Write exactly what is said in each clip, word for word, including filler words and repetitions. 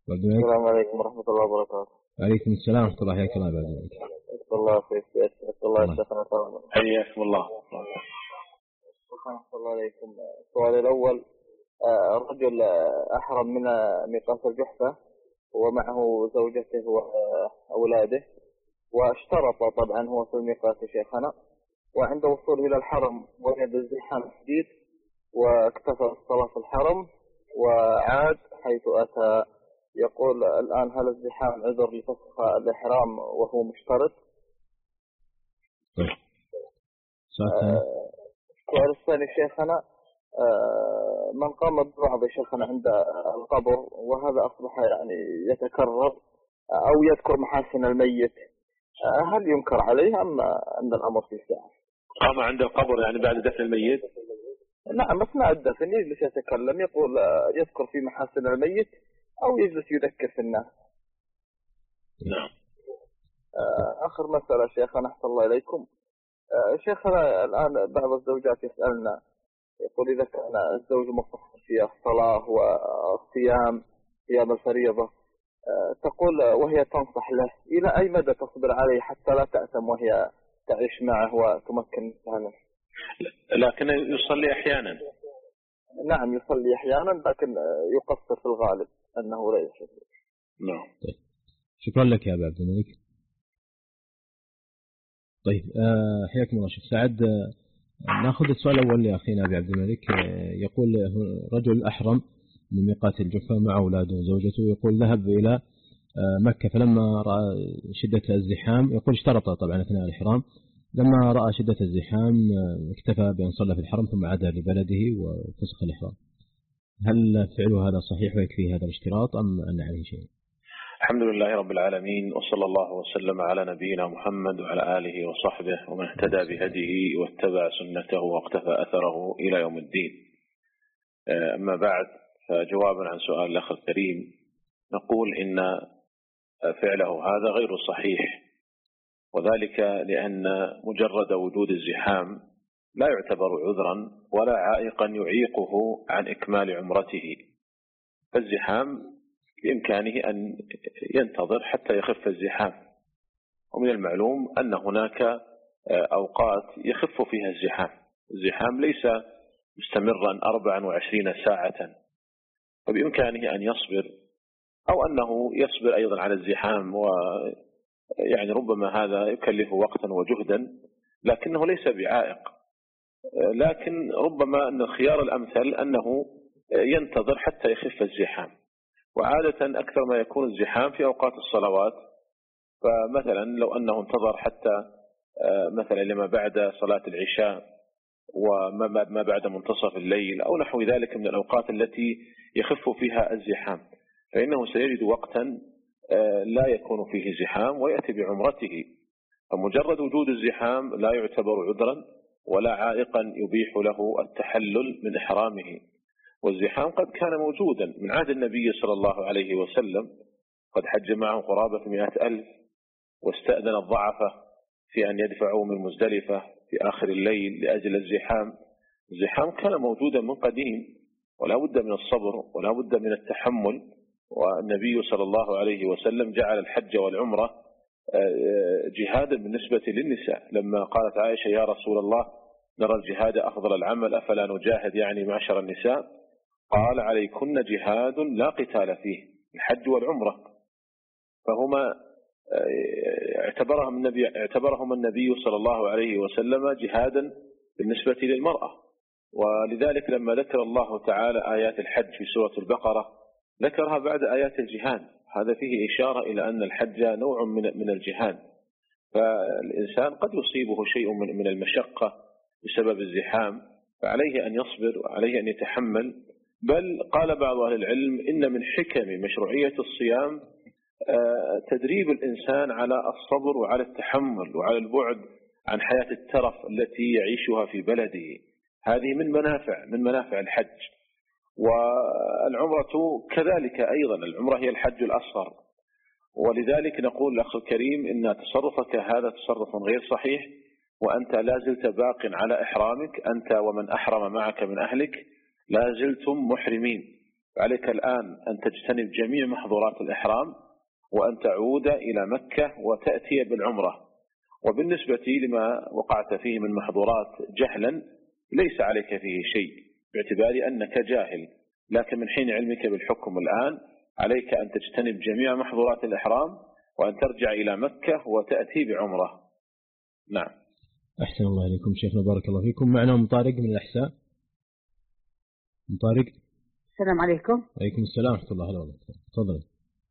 السلام عليكم ورحمة الله وبركاته. وعليكم السلام ورحمة الله حياك الله بعد ذلك. الله خير الله يشفينا طبعا. حياكم الله. الله عليكم. السؤال الأول، رجل أحرم من ميقات الجحفة ومعه زوجته وأولاده، واشترط طبعا هو في الميقات شيخنا، وعند وصوله إلى الحرم وجد الزحام شديد واكتفى الصلاة في الحرم وعاد حيث أتى. يقول الآن هل الزحام عذر لفسخ الإحرام وهو مشترط؟ طيب. السؤال الثاني شيخنا، آه من قام ببعض شيخنا عند القبر وهذا أصبح يعني يتكرر أو يذكر محاسن الميت، آه هل ينكر عليه أم أن الأمر في ساعة؟ قام عند القبر يعني بعد دفن الميت؟ نعم، أثناء الدفن يجلس يتكلم، يقول آه يذكر في محاسن الميت أو يجلس يذكر في الناس. نعم. آه آخر مسألة شيخنا أحسن الله إليكم. آه شيخنا الآن بعض الزوجات يسألنا، يقول إذا كان الزوج مقصر في الصلاة والصيام صيام الفريضة، آه تقول وهي تنصح له إلى أي مدى تصبر عليه حتى لا تأثم وهي تعيش معه وتمكن منه؟ لكن يصلي أحيانا. نعم يصلي أحيانا لكن يقصر في الغالب أنه لا يصلي. نعم. طيب. شكرا لك يا أبا عبد الملك. طيب أه حياكم الله شيخ سعد. أه ناخذ السؤال الأول لأخينا أبي عبد الملك. أه يقول رجل أحرم من ميقات الجحفة مع أولاده وزوجته، يقول ذهب إلى أه مكة، فلما رأى شدة الزحام يقول اشترط طبعا أثناء الإحرام، لما رأى شدة الزحام اكتفى بأن صلى في الحرم ثم عاد لبلده وفسخ الإحرام. هل فعله هذا صحيح ويكفي هذا الاشتراط أم أن عليه شيء؟ الحمد لله رب العالمين، وصلى الله وسلم على نبينا محمد وعلى آله وصحبه ومن اهتدى بهديه واتبع سنته واقتفى أثره إلى يوم الدين. أما بعد، فجوابا عن سؤال الأخ الكريم نقول إن فعله هذا غير صحيح، وذلك لأن مجرد وجود الزحام لا يعتبر عذرا ولا عائقا يعيقه عن إكمال عمرته. فالزحام بإمكانه أن ينتظر حتى يخف الزحام، ومن المعلوم أن هناك أوقات يخف فيها الزحام. الزحام ليس مستمرا أربعا وعشرين ساعة، فبإمكانه أن يصبر أو أنه يصبر أيضا على الزحام، ويعني ربما هذا يكلف وقتا وجهدا لكنه ليس بعائق. لكن ربما أن الخيار الأمثل أنه ينتظر حتى يخف الزحام، وعادة أكثر ما يكون الزحام في أوقات الصلوات. فمثلا لو أنه انتظر حتى مثلا لما بعد صلاة العشاء وما بعد منتصف الليل أو نحو ذلك من الأوقات التي يخف فيها الزحام، فإنه سيجد وقتا لا يكون فيه زحام ويأتي بعمرته. فمجرد وجود الزحام لا يعتبر عذرا ولا عائقا يبيح له التحلل من إحرامه. والزحام قد كان موجودا من عهد النبي صلى الله عليه وسلم، قد حج معه قرابة مئة ألف، واستأذن الضعفة في أن يدفعوا من مزدلفة في آخر الليل لأجل الزحام. الزحام كان موجودا من قديم، ولا بد من الصبر ولا بد من التحمل. والنبي صلى الله عليه وسلم جعل الحج والعمرة جهادا بالنسبة للنساء، لما قالت عائشة يا رسول الله نرى الجهاد أفضل العمل أفلا نجاهد يعني معشر النساء؟ قال عليكن جهاد لا قتال فيه، الحج والعمرة. فهما اعتبرهم النبي, اعتبرهم النبي صلى الله عليه وسلم جهادا بالنسبة للمرأة. ولذلك لما ذكر الله تعالى آيات الحج في سورة البقرة ذكرها بعد آيات الجهاد. هذا فيه إشارة إلى أن الحج نوع من من الجهاد. فالإنسان قد يصيبه شيء من من المشقة بسبب الزحام، فعليه أن يصبر وعليه أن يتحمل. بل قال بعض أهل العلم إن من حكم مشروعية الصيام تدريب الإنسان على الصبر وعلى التحمل وعلى البعد عن حياة الترف التي يعيشها في بلده. هذه من منافع من منافع الحج. والعمرة كذلك أيضا، العمرة هي الحج الأصغر. ولذلك نقول الأخ الكريم إن تصرفك هذا تصرف غير صحيح، وأنت لا زلت باق على إحرامك، أنت ومن أحرم معك من أهلك لا زلتم محرمين. عليك الآن أن تجتنب جميع محظورات الإحرام وأن تعود إلى مكة وتأتي بالعمرة. وبالنسبة لما وقعت فيه من محظورات جهلا ليس عليك فيه شيء باعتبار أنك جاهل، لكن من حين علمك بالحكم الآن عليك أن تجتنب جميع محظورات الإحرام وأن ترجع إلى مكة وتأتي بعمرة. نعم. أحسن الله إليكم شيخنا، بارك الله فيكم. معنا أم طارق من الأحساء. أم طارق. السلام عليكم. عليكم السلام ورحمة الله وبركاته. تفضل.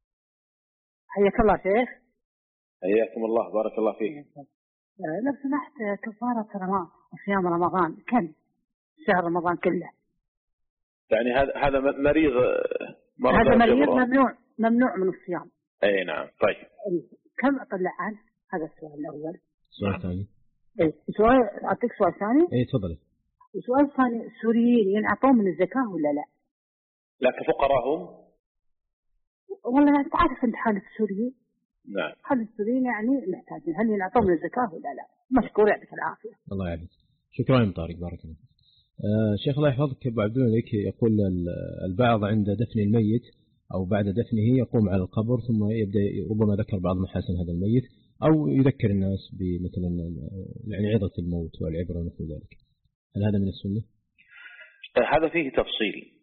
حياك الله شيخ. حياكم الله، بارك الله فيك. لو سمحت، كفارة رمضان وصيام رمضان كم شهر رمضان كله؟ يعني هذا هذا مريض هذا مريض ممنوع ممنوع من الصيام. اي نعم. طيب كم اطلع عنه؟ هذا السؤال الاول. سؤال ثاني. اي سؤال، اعطيك سؤال ثاني. اي تفضل. السؤال الثاني، السوريين ينعطون من الزكاة ولا لا؟ لا كفقراء هم. والله انت عارف انت حالة السوريين. نعم. حالة السوريين يعني محتاجين، هل ينعطون من الزكاة ولا لا؟ مشكور، يعطيك العافية. الله يعافيك. شكرا يا طارق، بارك الله. آه شيخ الله يحفظك، ابو عبد الملك يقول البعض عند دفن الميت او بعد دفنه يقوم على القبر ثم يبدا ربما ذكر بعض محاسن هذا الميت او يذكر الناس بمثلا يعني عظة الموت والعبرة ونحو ذلك، هل هذا من السنة؟ هذا فيه تفصيل.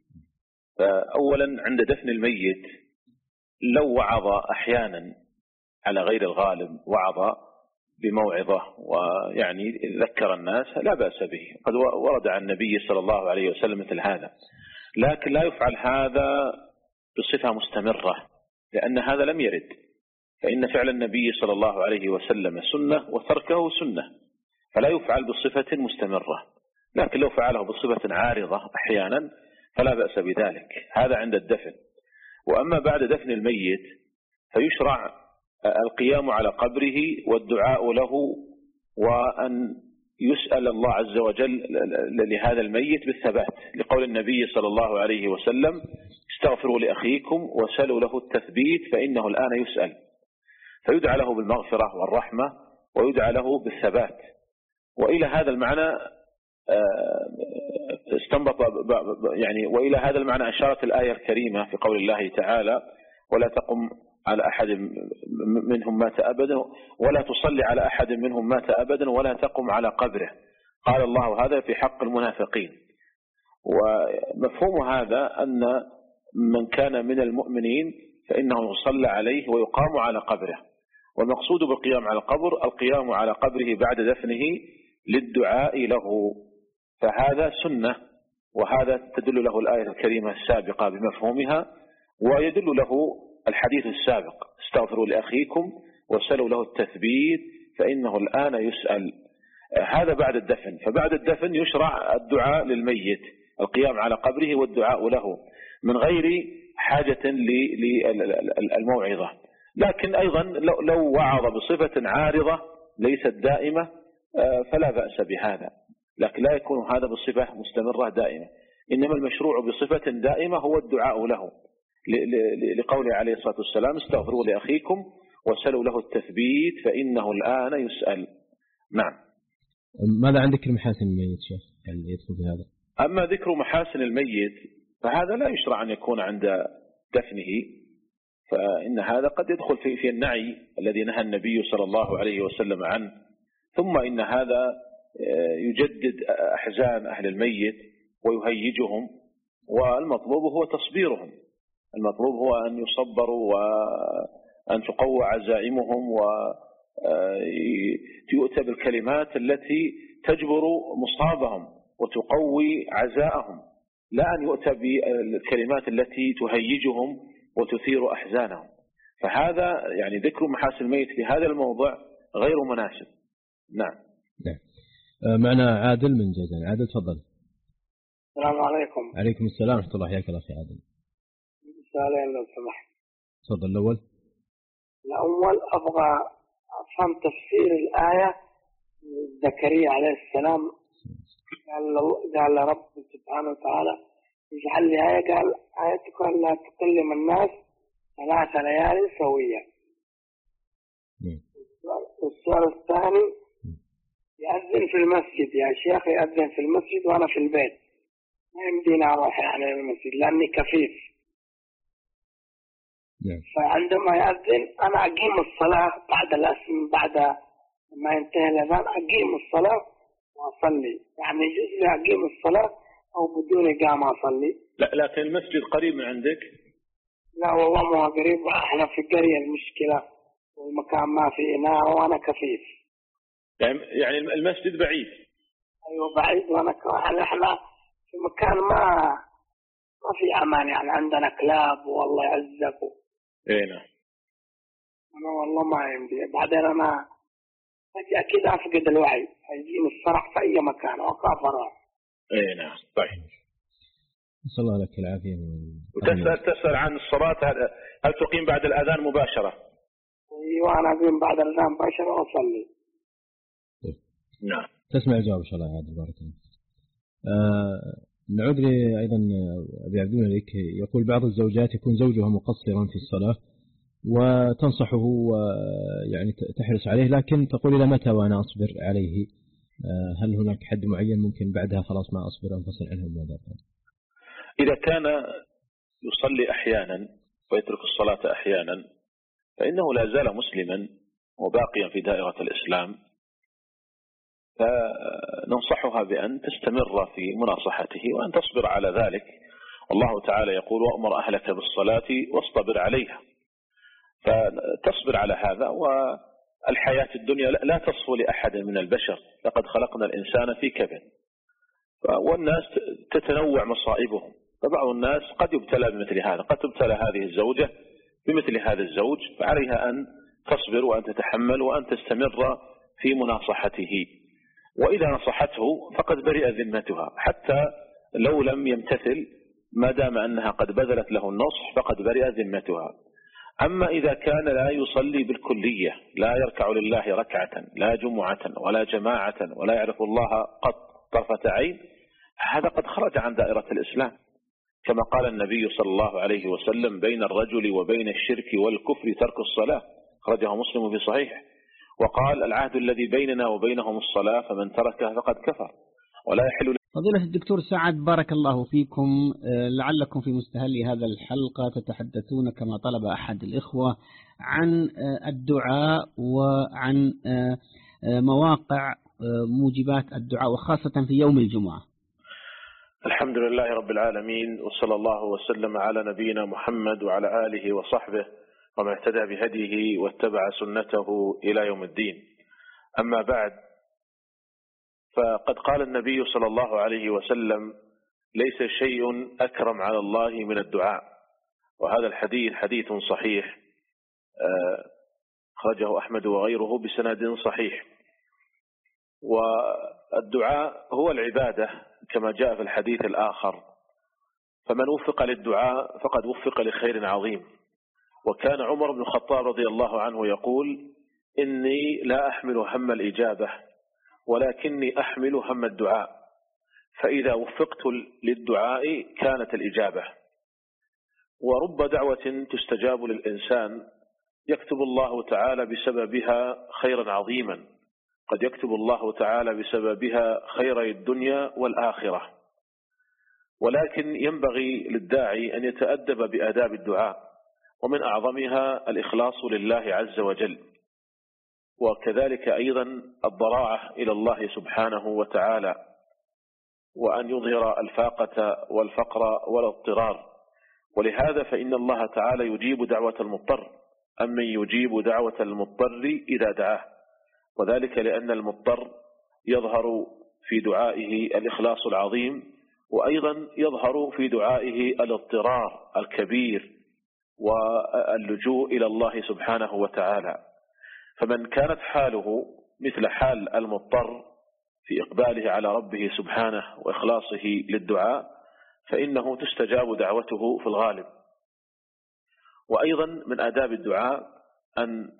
اولا عند دفن الميت لو وعظ احيانا على غير الغالب، وعظ بموعظة ويعني ذكر الناس لا بأس به، قد ورد عن النبي صلى الله عليه وسلم مثل هذا، لكن لا يفعل هذا بصفة مستمرة لأن هذا لم يرد، فإن فعل النبي صلى الله عليه وسلم سنة وتركه سنة، فلا يفعل بصفة مستمرة، لكن لو فعله بصفة عارضة أحيانا فلا بأس بذلك. هذا عند الدفن. وأما بعد دفن الميت فيشرع القيام على قبره والدعاء له وأن يسأل الله عز وجل لهذا الميت بالثبات، لقول النبي صلى الله عليه وسلم استغفروا لأخيكم وسألوا له التثبيت فإنه الآن يسأل، فيدعى له بالمغفرة والرحمة ويدعى له بالثبات. وإلى هذا المعنى استنبط يعني وإلى هذا المعنى أشارت الآية الكريمة في قول الله تعالى ولا تقم على أحد منهم مات أبدا ولا تصلي على أحد منهم مات أبدا ولا تقم على قبره. قال الله هذا في حق المنافقين. ومفهوم هذا أن من كان من المؤمنين فإنه يصلى عليه ويقام على قبره، والمقصود بالقيام على القبر القيام على قبره بعد دفنه للدعاء له، فهذا سنة، وهذا تدل له الآية الكريمة السابقة بمفهومها، ويدل له الحديث السابق استغفروا لأخيكم وسألوا له التثبيت فإنه الآن يسأل. هذا بعد الدفن. فبعد الدفن يشرع الدعاء للميت، القيام على قبره والدعاء له من غير حاجة للموعظة. لكن أيضا لو وعظ بصفة عارضة ليست دائمة فلا بأس بهذا، لكن لا يكون هذا بصفة مستمرة دائمة، إنما المشروع بصفة دائمة هو الدعاء له، لقوله عليه الصلاة والسلام استغفروا لأخيكم وسألوا له التثبيت فإنه الآن يسأل. نعم. ماذا عن ذكر محاسن الميت شيخ؟ يعني يدخل في هذا. أما ذكر محاسن الميت فهذا لا يشرع أن يكون عند دفنه، فإن هذا قد يدخل في في النعي الذي نهى النبي صلى الله عليه وسلم عنه. ثم إن هذا يجدد أحزان أهل الميت ويهيجهم، والمطلوب هو تصبيرهم، المطلوب هو أن يصبروا وأن تقوى عزائمهم ويؤتى بالكلمات التي تجبر مصابهم وتقوي عزاءهم، لا أن يؤتى بالكلمات التي تهيجهم وتثير أحزانهم. فهذا يعني ذكر محاسن الميت في هذا الموضع غير مناسب. نعم. نعم. معنا عادل من جازان. عادل تفضل. السلام عليكم. عليكم السلام ورحمة الله. حياك الله أخي عادل. سؤالين لو سمحت. تفضل. الأول الأول أبغى أفهم تفسير الآية زكريا عليه السلام، قال قال رب سبحانه وتعالى اجعل لي آية، قال آيتك ألا تكلم الناس ثلاث ليال سوية. والسؤال الثاني يأذن في المسجد يا شيخ، يأذن في المسجد وأنا في البيت، ما يمديني أروح يعني المسجد لأني كفيف. نعم. فعندما يأذن أنا أقيم الصلاة بعد الأسم بعد ما ينتهي الأذان أقيم الصلاة وأصلي، يعني يجوز لي أقيم الصلاة أو بدون إقامة أصلي. لا لكن المسجد قريب من عندك؟ لا والله ما قريب، احنا في قرية المشكلة والمكان ما في إناء وأنا كفيف. يعني المسجد بعيد؟ أيوة بعيد، وأنا يعني احنا في مكان ما ما في أمان، يعني عندنا كلاب والله يعزك. إيه نعم. أنا والله ما يمدي، بعدين أنا أكيد أفقد الوعي، هيجيني الصرع في أي مكان وأخاف أروح. إيه نعم. طيب. نسأل الله لك العافية. وتسأل تسأل عن الصلاة، هل تقيم بعد الأذان مباشرة؟ أيوة أنا أقيم بعد الأذان مباشرة وأصلي. نعم. تسمع الجواب إن شاء الله. عاد بارك الله. آه نعود لي أيضا أبي عبد الملك، يقول بعض الزوجات يكون زوجها مقصرا في الصلاة وتنصحه ويعني تحرص عليه، لكن تقول إلى متى وأنا أصبر عليه؟ آه هل هناك حد معين ممكن بعدها خلاص ما أصبر أنفصل عنه الموضوع؟ إذا كان يصلي أحيانا ويترك الصلاة أحيانا فإنه لا زال مسلما وباقيا في دائرة الإسلام، فننصحها بأن تستمر في مناصحته وأن تصبر على ذلك. الله تعالى يقول: وأمر أهلك بالصلاة واصطبر عليها. فتصبر على هذا. والحياة الدنيا لا تصفو لأحد من البشر، لقد خلقنا الإنسان في كبد، والناس تتنوع مصائبهم، فبعض الناس قد يبتلى بمثل هذا، قد تبتلى هذه الزوجة بمثل هذا الزوج، فعليها أن تصبر وأن تتحمل وأن تستمر في مناصحته. وإذا نصحته فقد برئ ذمتها، حتى لو لم يمتثل ما دام أنها قد بذلت له النصح فقد برئ ذمتها. أما إذا كان لا يصلي بالكلية، لا يركع لله ركعة، لا جمعة ولا جماعة، ولا يعرف الله قط طرفة عين، هذا قد خرج عن دائرة الإسلام، كما قال النبي صلى الله عليه وسلم: بين الرجل وبين الشرك والكفر ترك الصلاة، خرجه مسلم في صحيح. وقال: العهد الذي بيننا وبينهم الصلاة، فمن تركها فقد كفر ولا يحل. فضيلة الدكتور سعد بارك الله فيكم، لعلكم في مستهل هذا الحلقة تتحدثون كما طلب أحد الإخوة عن الدعاء وعن مواقع موجبات الدعاء وخاصة في يوم الجمعة. الحمد لله رب العالمين، وصلى الله وسلم على نبينا محمد وعلى آله وصحبه ومن اهتدى بهديه واتبع سنته إلى يوم الدين. أما بعد، فقد قال النبي صلى الله عليه وسلم: ليس شيء أكرم على الله من الدعاء. وهذا الحديث حديث صحيح خرجه أحمد وغيره بسند صحيح. والدعاء هو العبادة كما جاء في الحديث الآخر، فمن وفق للدعاء فقد وفق لخير عظيم. وكان عمر بن الخطاب رضي الله عنه يقول: إني لا أحمل هم الإجابة ولكني أحمل هم الدعاء، فإذا وفقت للدعاء كانت الإجابة. ورب دعوة تستجاب للإنسان يكتب الله تعالى بسببها خيرا عظيما، قد يكتب الله تعالى بسببها خيري الدنيا والآخرة. ولكن ينبغي للداعي أن يتأدب بآداب الدعاء، ومن أعظمها الإخلاص لله عز وجل، وكذلك أيضا الضراعة إلى الله سبحانه وتعالى، وأن يظهر الفاقة والفقر والاضطرار. ولهذا فإن الله تعالى يجيب دعوة المضطر، أمن يجيب دعوة المضطر إذا دعاه، وذلك لأن المضطر يظهر في دعائه الإخلاص العظيم، وأيضا يظهر في دعائه الاضطرار الكبير واللجوء إلى الله سبحانه وتعالى. فمن كانت حاله مثل حال المضطر في إقباله على ربه سبحانه وإخلاصه للدعاء فإنه تستجاب دعوته في الغالب. وأيضا من آداب الدعاء أن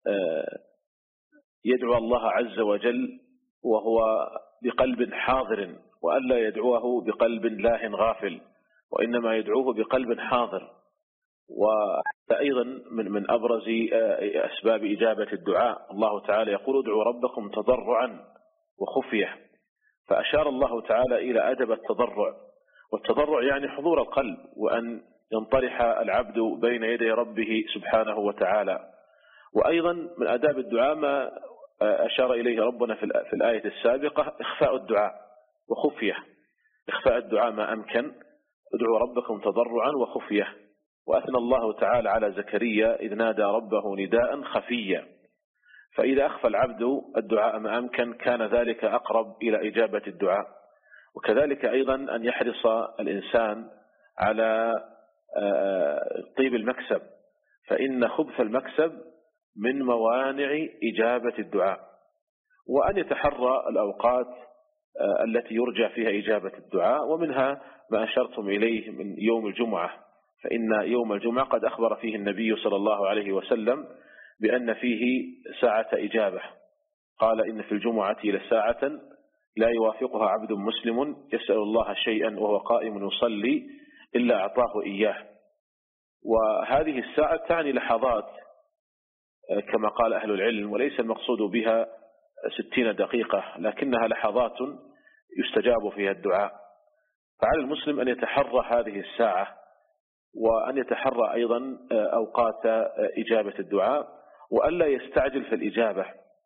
يدعو الله عز وجل وهو بقلب حاضر، وألا يدعوه بقلب لاه غافل، وإنما يدعوه بقلب حاضر. وأيضا من من أبرز أسباب إجابة الدعاء الله تعالى يقول: ادعوا ربكم تضرعا وخفية. فأشار الله تعالى إلى أدب التضرع، والتضرع يعني حضور القلب، وأن ينطرح العبد بين يدي ربه سبحانه وتعالى. وأيضا من آداب الدعاء ما أشار إليه ربنا في الآية السابقة إخفاء الدعاء وخفية. إخفاء الدعاء ما أمكن، ادعوا ربكم تضرعا وخفية. وأثنى الله تعالى على زكريا إذ نادى ربه نداء خفيا، فإذا أخفى العبد الدعاء ما أمكن كان ذلك أقرب إلى إجابة الدعاء. وكذلك أيضا أن يحرص الإنسان على طيب المكسب، فإن خبث المكسب من موانع إجابة الدعاء. وأن يتحرى الأوقات التي يرجى فيها إجابة الدعاء، ومنها ما أشرتم إليه من يوم الجمعة، فإن يوم الجمعة قد أخبر فيه النبي صلى الله عليه وسلم بأن فيه ساعة إجابة. قال إن في الجمعة لساعة لا يوافقها عبد مسلم يسأل الله شيئا وهو قائم يصلي إلا أعطاه إياه. وهذه الساعة تعني لحظات كما قال أهل العلم، وليس المقصود بها ستين دقيقة، لكنها لحظات يستجاب فيها الدعاء. فعلى المسلم أن يتحرى هذه الساعة، وأن يتحرى أيضا أوقات إجابة الدعاء، وألا يستعجل في الإجابة.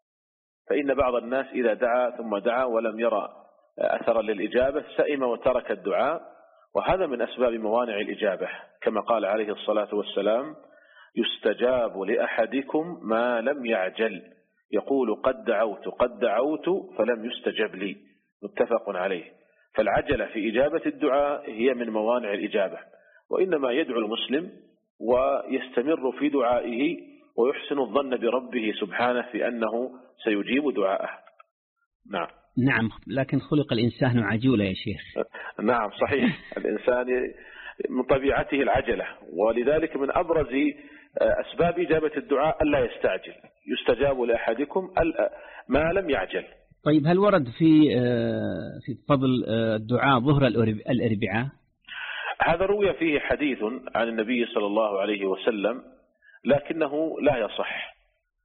فإن بعض الناس إذا دعا ثم دعا ولم يرى أثرا للإجابة سئم وترك الدعاء، وهذا من أسباب موانع الإجابة، كما قال عليه الصلاة والسلام: يستجاب لأحدكم ما لم يعجل، يقول قد دعوت قد دعوت فلم يستجب لي، متفق عليه. فالعجلة في إجابة الدعاء هي من موانع الإجابة، وإنما يدعو المسلم ويستمر في دعائه ويحسن الظن بربه سبحانه في أنه سيجيب دعاءه. نعم نعم، لكن خلق الإنسان عجولا يا شيخ. نعم صحيح، الإنسان من طبيعته العجلة، ولذلك من أبرز أسباب إجابة الدعاء ألا يستعجل، يستجاب لأحدكم ما لم يعجل. طيب، هل ورد في في فضل الدعاء ظهر الأربعاء؟ هذا روي فيه حديث عن النبي صلى الله عليه وسلم، لكنه لا يصح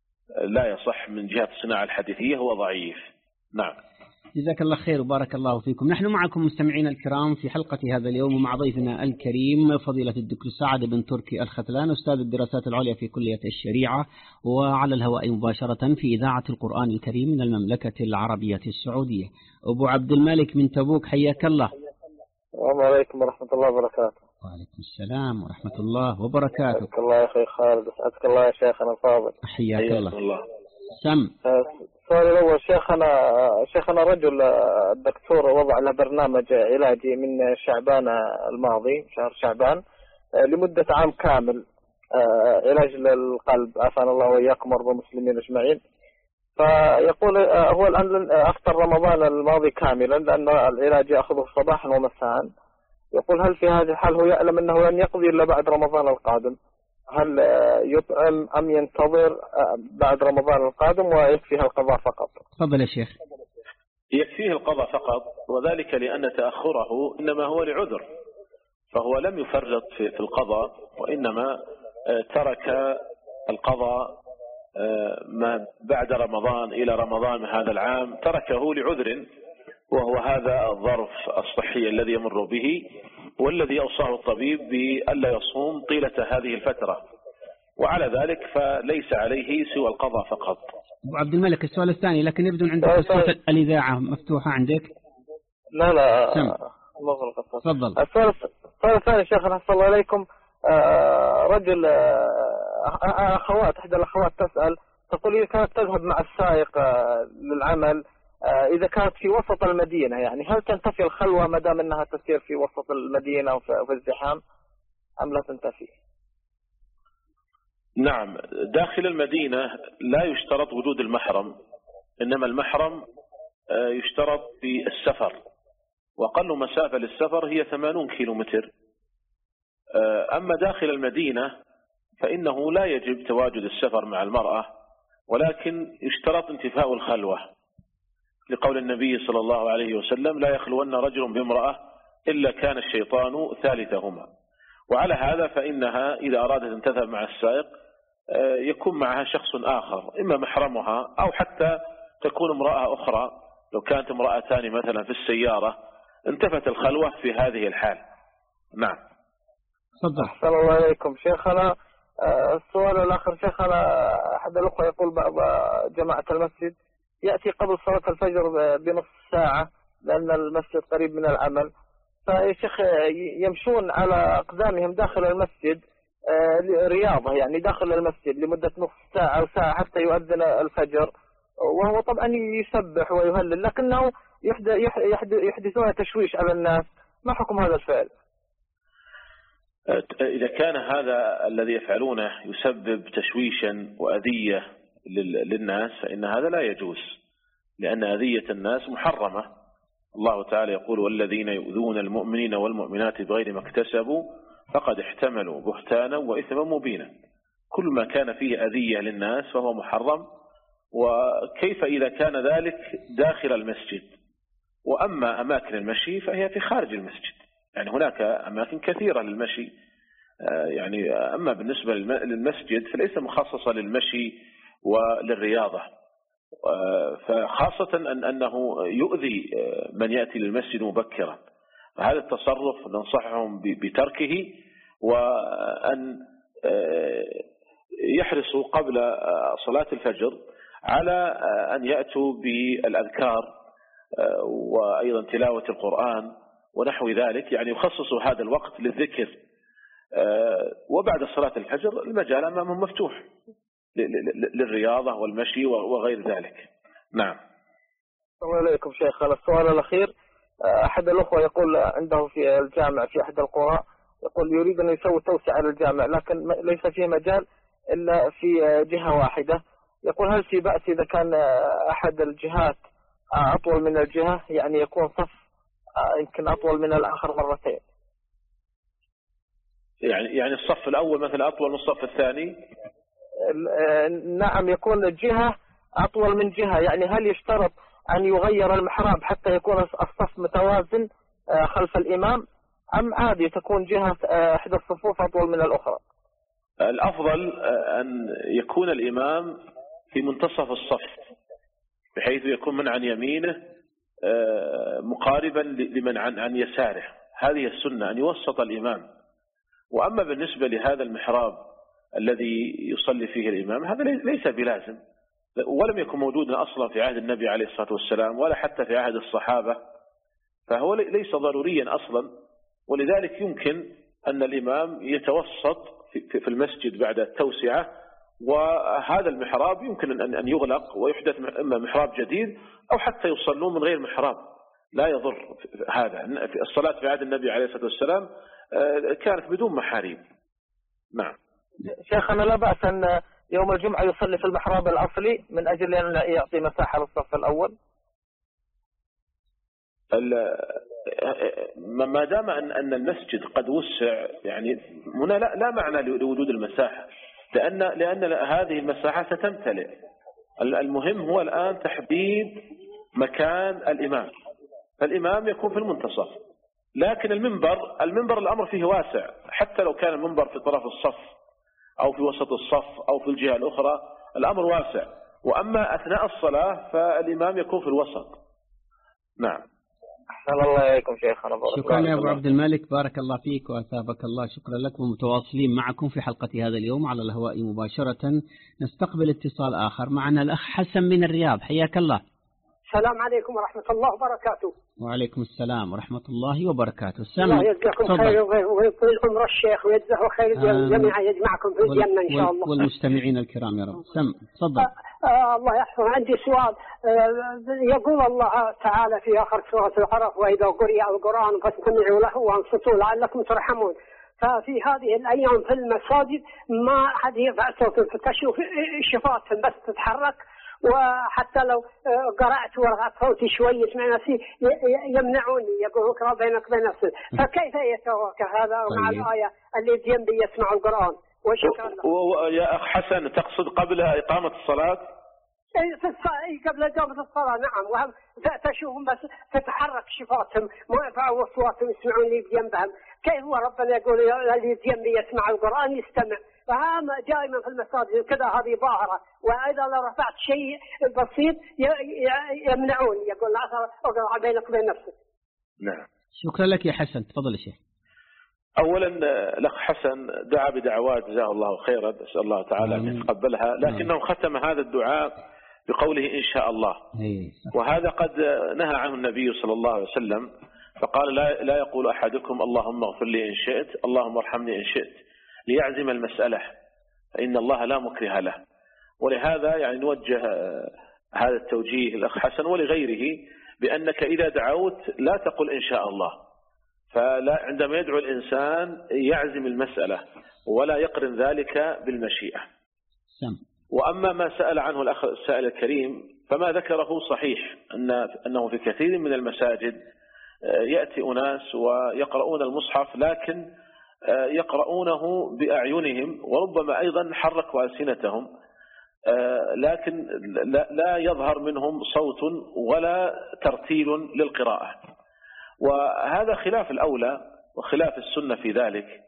لا يصح من جهة الصناعة الحديثية، هو ضعيف. نعم. جزاك الله خير وبارك الله فيكم. نحن معكم مستمعين الكرام في حلقة هذا اليوم، ومع ضيفنا الكريم فضيلة الدكتور سعد بن تركي الختلان، أستاذ الدراسات العليا في كلية الشريعة، وعلى الهواء مباشرة في إذاعة القرآن الكريم من المملكة العربية السعودية. أبو عبد الملك من تبوك، حياك الله. السلام عليكم ورحمة الله وبركاته. وعليكم السلام ورحمة الله وبركاته. أسعدك الله يا أخي خالد، أسعدك الله يا شيخنا الفاضل. حياك الله. سم. السؤال الأول، شيخنا شيخنا رجل الدكتور وضع له برنامج علاجي من شعبان الماضي، شهر شعبان، لمدة عام كامل، علاج للقلب، عافانا الله وإياكم وارض المسلمين أجمعين. فيقول هو الآن أفطر رمضان الماضي كاملا، لأن العلاج يأخذه صباحا ومساء. يقول هل في هذه الحال هو يعلم أنه لن يقضي إلا بعد رمضان القادم؟ هل يطعم أم ينتظر بعد رمضان القادم ويكفيها القضاء فقط؟ تفضل يا شيخ. يكفيه القضاء فقط، وذلك لأن تأخره إنما هو لعذر، فهو لم يفرط في القضاء، وإنما ترك القضاء ما بعد رمضان إلى رمضان من هذا العام، تركه لعذر، وهو هذا الظرف الصحي الذي يمر به، والذي أوصاه الطبيب بألا يصوم طيلة هذه الفترة، وعلى ذلك فليس عليه سوى القضاء فقط. أبو عبد الملك، السؤال الثاني، لكن يبدو عندك صوت الإذاعة مفتوحة عندك. لا لا سم. مغلقة. تفضل. السؤال الثاني شيخنا أحسن الله عليكم، رجل أخوات إحدى الأخوات تسأل، تقول إذا كانت تذهب مع السائق للعمل، إذا كانت في وسط المدينة، يعني هل تنتفي الخلوة ما دام أنها تسير في وسط المدينة وفي الزحام، أم لا تنتفي؟ نعم، داخل المدينة لا يشترط وجود المحرم، إنما المحرم يشترط في السفر، وأقل مسافة للسفر هي ثمانون كيلو متر. أما داخل المدينة فإنه لا يجب تواجد السفر مع المرأة، ولكن يشترط انتفاء الخلوة، لقول النبي صلى الله عليه وسلم: لا يخلون رجل بامرأة إلا كان الشيطان ثالثهما. وعلى هذا فإنها إذا أرادت أن تذهب مع السائق يكون معها شخص آخر، إما محرمها أو حتى تكون امرأة أخرى. لو كانت امرأتان مثلا في السيارة انتفت الخلوة في هذه الحال. نعم. تفضل. أحسن الله إليكم شيخنا. السؤال الآخر شيخنا، أحد الأخوة يقول بعض جماعة المسجد يأتي قبل صلاة الفجر بنصف ساعة لأن المسجد قريب من العمل، فيا شيخ يمشون على أقدامهم داخل المسجد رياضة، يعني داخل المسجد لمدة نصف ساعة أو ساعة حتى يؤذن الفجر، وهو طبعا يسبح ويهلل، لكنه يحدثون تشويش على الناس، ما حكم هذا الفعل؟ إذا كان هذا الذي يفعلونه يسبب تشويشا وأذية للناس فإن هذا لا يجوز، لأن أذية الناس محرمة. الله تعالى يقول: والذين يؤذون المؤمنين والمؤمنات بغير ما اكتسبوا فقد احتملوا بهتانا وإثما مبينا. كل ما كان فيه أذية للناس فهو محرم، وكيف إذا كان ذلك داخل المسجد؟ وأما أماكن المشي فهي في خارج المسجد، يعني هناك أماكن كثيرة للمشي، يعني أما بالنسبة للمسجد فليس مخصصة للمشي وللرياضة، فخاصة أن أنه يؤذي من يأتي للمسجد مبكرا، فهذا التصرف ننصحهم بتركه، وأن يحرصوا قبل صلاة الفجر على أن يأتوا بالأذكار وأيضا تلاوة القرآن ونحو ذلك، يعني يخصصوا هذا الوقت للذكر، وبعد صلاة الفجر المجال أمامهم مفتوح للرياضة والمشي وغير ذلك. نعم. السلام عليكم شيخ. السؤال الأخير، أحد الأخوة يقول عنده في الجامع في أحد القرى، يقول يريد أن يسوي توسعة للجامع لكن ليس فيه مجال إلا في جهة واحدة، يقول هل في بأس إذا كان أحد الجهات أطول من الجهة، يعني يكون صف يمكن أطول من الآخر مرتين؟ يعني يعني الصف الأول مثلا أطول من الصف الثاني؟ نعم، يكون الجهة أطول من جهة، يعني هل يشترط أن يغير المحراب حتى يكون الصف متوازن خلف الإمام، أم عادي تكون جهة إحدى الصفوف أطول من الأخرى؟ الأفضل أن يكون الإمام في منتصف الصف بحيث يكون من عن يمينه مقاربا لمن عن عن يساره، هذه السنة أن يوسط الإمام. وأما بالنسبة لهذا المحراب الذي يصلي فيه الإمام هذا ليس بلازم، ولم يكن موجودا أصلا في عهد النبي عليه الصلاة والسلام ولا حتى في عهد الصحابة، فهو ليس ضروريا أصلا، ولذلك يمكن أن الإمام يتوسط في المسجد بعد التوسعة، وهذا المحراب يمكن أن يغلق ويحدث إما محراب جديد أو حتى يصلون من غير محراب، لا يضر هذا. الصلاة في عهد النبي عليه الصلاة والسلام كانت بدون محاريب. نعم. شيخنا لا بأس أن يوم الجمعة يصلي في المحراب الأصلي من أجل أن يعطي مساحة للصف الأول؟ ما دام أن المسجد قد وسع، يعني هنا لا, لا معنى لوجود المساحة، لأن لأن هذه المساحة ستمتلئ. المهم هو الآن تحديد مكان الإمام، فالإمام يكون في المنتصف، لكن المنبر المنبر الأمر فيه واسع، حتى لو كان المنبر في طرف الصف أو في وسط الصف أو في الجهة الأخرى الأمر واسع. وأما أثناء الصلاة فالإمام يكون في الوسط. نعم. أحسن الله إليكم شيخنا. شكرا يا أبو عبد الملك، بارك الله فيك وأثابك الله. شكرا لكم، متواصلين معكم في حلقة هذا اليوم على الهواء مباشرة. نستقبل اتصال آخر، معنا الأخ حسن من الرياض، حياك الله. السلام عليكم ورحمة الله وبركاته. وعليكم السلام ورحمة الله وبركاته. الله يجزاكم خير ويطول العمر الشيخ ويجزاه خير جميعا، يجمعكم في الجنة إن شاء الله. والمستمعين الكرام يا رب. سم تفضل. آه آه الله يحفظ. عندي سؤال. آه يقول الله تعالى في آخر سورة العرف: وإذا قرئ القرآن فاستمعوا له وانصتوا لعلكم ترحمون. ففي هذه الأيام في المساجد ما أحد يرفع صوته، تشوف شفاتهم بس تتحرك، وحتى لو قرأت ورفعت صوتي شوي يسمع نفسي يمنعوني، يقولون كما بينك وبين نفسك. فكيف يتوافق هذا مع الآية اللي جنبي يسمع القرآن؟ وشكرا له. يا أخ حسن، تقصد قبل إقامة الصلاة؟ في الصلاة، قبل إقامة الصلاة نعم، وهم تشوفهم بس تتحرك شفاتهم، ما يرفعوا أصواتهم يسمعون لي بجنبهم. كيف هو ربنا يقول اللي جنبي يسمع القرآن يستمع؟ فهم دائما في المساجد كذا، هذه ظاهرة. وإذا لو رفعت شيء بسيط يمنعوني، يقول لا أقرأ بينك وبين نفسك. نعم. شكرا لك يا حسن، تفضل يا شيخ. أولا الأخ حسن دعا بدعوات جزاه الله خيرا، أسأل الله تعالى أن يتقبلها، لكنه ختم هذا الدعاء بقوله إن شاء الله، وهذا قد نهى عنه النبي صلى الله عليه وسلم، فقال لا, لا يقول أحدكم اللهم اغفر لي إن شئت، اللهم ارحمني إن شئت، ليعزم المسألة، فإن الله لا مكره له. ولهذا يعني نوجه هذا التوجيه الأخ حسن ولغيره بأنك إذا دعوت لا تقل إن شاء الله، فلا عندما يدعو الإنسان يعزم المسألة ولا يقرن ذلك بالمشيئة. وأما ما سأل عنه الأخ السائل الكريم فما ذكره صحيح، أن أنه في كثير من المساجد يأتي أناس ويقرؤون المصحف لكن يقرؤونه بأعينهم وربما أيضا حركوا ألسنتهم، لكن لا يظهر منهم صوت ولا ترتيل للقراءة، وهذا خلاف الأولى وخلاف السنة في ذلك.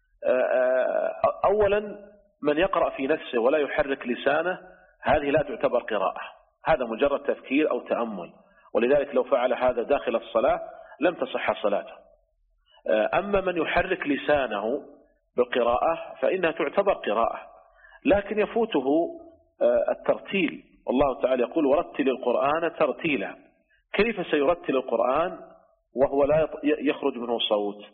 أولا من يقرأ في نفسه ولا يحرك لسانه هذه لا تعتبر قراءة، هذا مجرد تفكير أو تأمل، ولذلك لو فعل هذا داخل الصلاة لم تصح صلاته. أما من يحرك لسانه بالقراءة فإنها تعتبر قراءة، لكن يفوته الترتيل، والله تعالى يقول ورتل القرآن ترتيلا. كيف سيرتل القرآن وهو لا يخرج منه صوت؟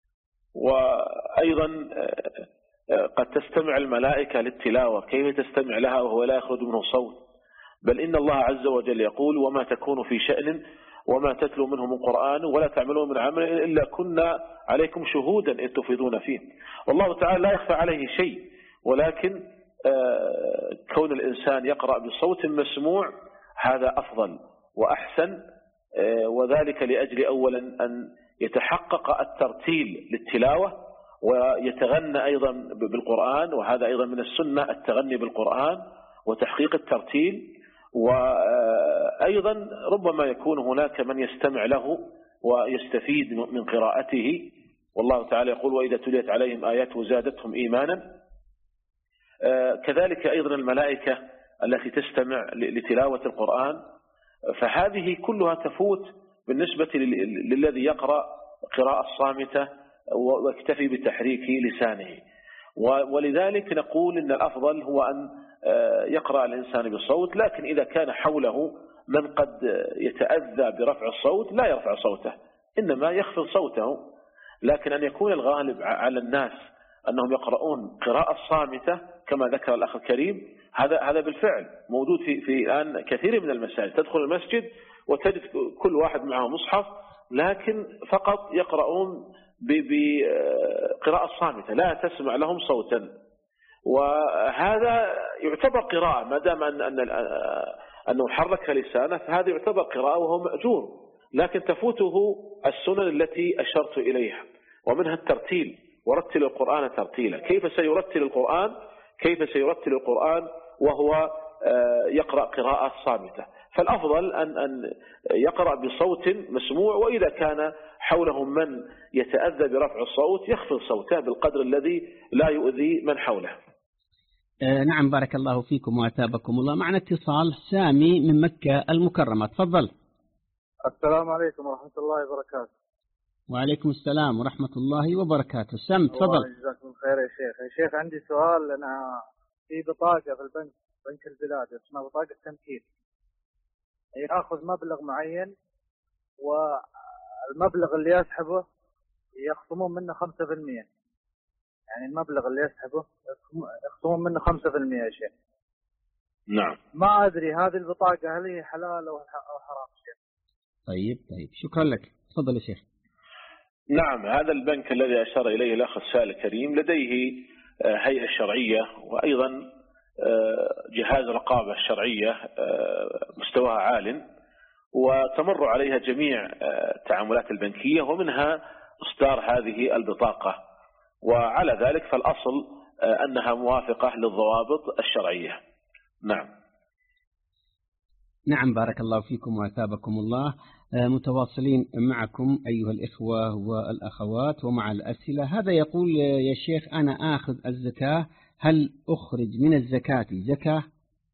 وأيضا قد تستمع الملائكة للتلاوة، كيف تستمع لها وهو لا يخرج منه صوت؟ بل إن الله عز وجل يقول وما تكون في شأن وما تتلو منه من قرآن ولا تعملون من عمل إلا كنا عليكم شهودا إذ تفيضون فيه. والله تعالى لا يخفى عليه شيء، ولكن كون الإنسان يقرأ بصوت مسموع هذا أفضل وأحسن، وذلك لأجل أولا أن يتحقق الترتيل للتلاوة ويتغنى أيضا بالقرآن، وهذا أيضا من السنة التغني بالقرآن وتحقيق الترتيل، وأيضا ربما يكون هناك من يستمع له ويستفيد من قراءته، والله تعالى يقول وإذا تليت عليهم آياته زادتهم إيمانا. كذلك أيضا الملائكة التي تستمع لتلاوة القرآن، فهذه كلها تفوت بالنسبة للذي يقرأ قراءة صامتة واكتفي بتحريك لسانه. ولذلك نقول إن الأفضل هو أن يقرأ الإنسان بصوت، لكن إذا كان حوله من قد يتأذى برفع الصوت لا يرفع صوته، إنما يخفض صوته. لكن أن يكون الغالب على الناس أنهم يقرؤون قراءة صامتة كما ذكر الأخ الكريم، هذا هذا بالفعل موجود في في الآن كثير من المساجد. تدخل المسجد وتجد كل واحد معه مصحف، لكن فقط يقرؤون بقراءة صامتة لا تسمع لهم صوتا، وهذا يعتبر قراءة ما دام أن أن أنه حرك لسانه، فهذا يعتبر قراءة وهو مأجور، لكن تفوته السنن التي أشرت إليها، ومنها الترتيل، ورتل القرآن ترتيلا. كيف سيرتل القرآن؟ كيف سيرتل القرآن وهو يقرأ قراءة صامتة؟ فالأفضل أن أن يقرأ بصوت مسموع، وإذا كان حوله من يتأذى برفع الصوت يخفض صوته بالقدر الذي لا يؤذي من حوله. آه نعم، بارك الله فيكم وأتابكم الله. معنا اتصال سامي من مكة المكرمة، تفضل. السلام عليكم ورحمة الله وبركاته. وعليكم السلام ورحمة الله وبركاته. سام تفضل. الله يجزاكم خير يا شيخ. يا شيخ عندي سؤال. أنا في بطاقة في البنك، بنك البلاد، اسمها بطاقة تمكين، يأخذ مبلغ معين والمبلغ اللي يسحبه يخصمون منه خمسة بالمئة، يعني المبلغ اللي يسحبه يخصمون منه خمسة بالمئة يا شيخ. نعم. ما أدري هذه البطاقة هل هي حلال أو حرام شيخ؟ طيب طيب شكرا لك، تفضل يا شيخ. نعم، هذا البنك الذي أشار إليه الأخ السائل الكريم لديه هيئة شرعية، وأيضا جهاز رقابة شرعية مستواها عال، وتمر عليها جميع التعاملات البنكية، ومنها إصدار هذه البطاقة، وعلى ذلك فالأصل أنها موافقة للضوابط الشرعية. نعم. نعم، بارك الله فيكم وأثابكم الله. متواصلين معكم أيها الإخوة والأخوات ومع الأسئلة. هذا يقول يا شيخ أنا آخذ الزكاة، هل أخرج من الزكاة زكاة؟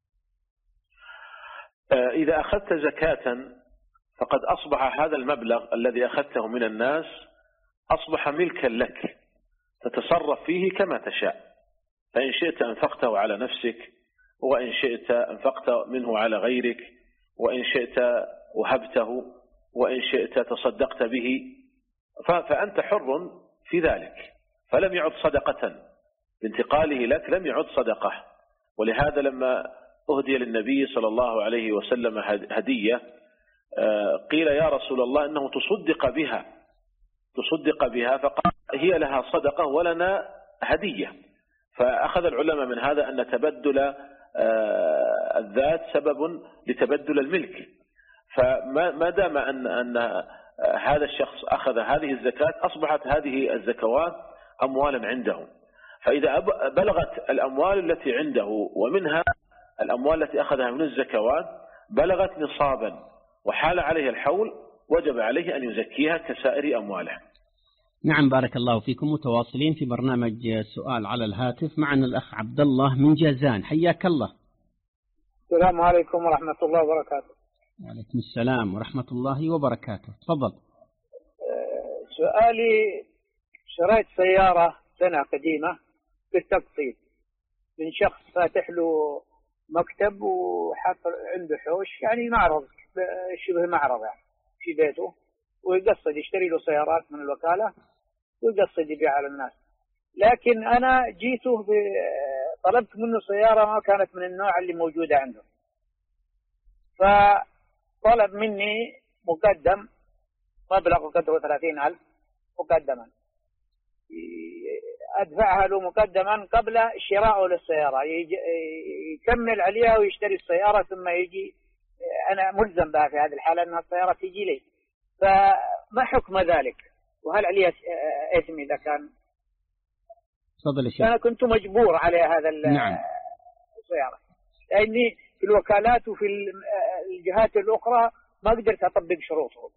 إذا أخذت زكاة فقد أصبح هذا المبلغ الذي أخذته من الناس أصبح ملكا لك، تتصرف فيه كما تشاء، فإن شئت أنفقته على نفسك، وإن شئت أنفقت منه على غيرك، وإن شئت وهبته، وإن شئت تصدقت به، فأنت حر في ذلك، فلم يعد صدقة بانتقاله لك، لم يعد صدقة. ولهذا لما أهدي للنبي صلى الله عليه وسلم هدية قيل يا رسول الله إنه تصدق بها تصدق بها فقال هي لها صدقة ولنا هدية. فأخذ العلماء من هذا أن تبدل الذات سبب لتبدل الملك، فما دام أن أن هذا الشخص أخذ هذه الزكاة أصبحت هذه الزكوات أموالا عنده، فإذا بلغت الأموال التي عنده ومنها الأموال التي أخذها من الزكوات بلغت نصابا وحال عليه الحول وجب عليه أن يزكيها كسائر أمواله. نعم بارك الله فيكم. متواصلين في برنامج سؤال على الهاتف، معنا الأخ عبد الله من جازان، حياك الله. السلام عليكم ورحمة الله وبركاته. وعليكم السلام ورحمة الله وبركاته، تفضل. سؤالي شريت سيارة سنة قديمة بالتقسيط من شخص فاتح له مكتب وحط عنده حوش، يعني معرض شبه معرض يعني في بيته، ويقصد يشتري له سيارات من الوكالة ويقصد يبيع على الناس. لكن أنا جيته طلبت منه سيارة ما كانت من النوع اللي موجودة عنده، فطلب مني مقدم مبلغ قدره ثلاثين ألف مقدما، أدفعها له مقدما قبل شرائه للسيارة، يكمل عليها ويشتري السيارة ثم يجي أنا ملزم بها في هذه الحالة أن السيارة تجي لي، فما حكم ذلك؟ وهل عليها إثم إذا كان؟ تفضل يا شيخ. أنا كنت مجبور على هذا نعم. السيارة، لأني في الوكالات وفي الجهات الأخرى ما قدرت أطبق شروطه.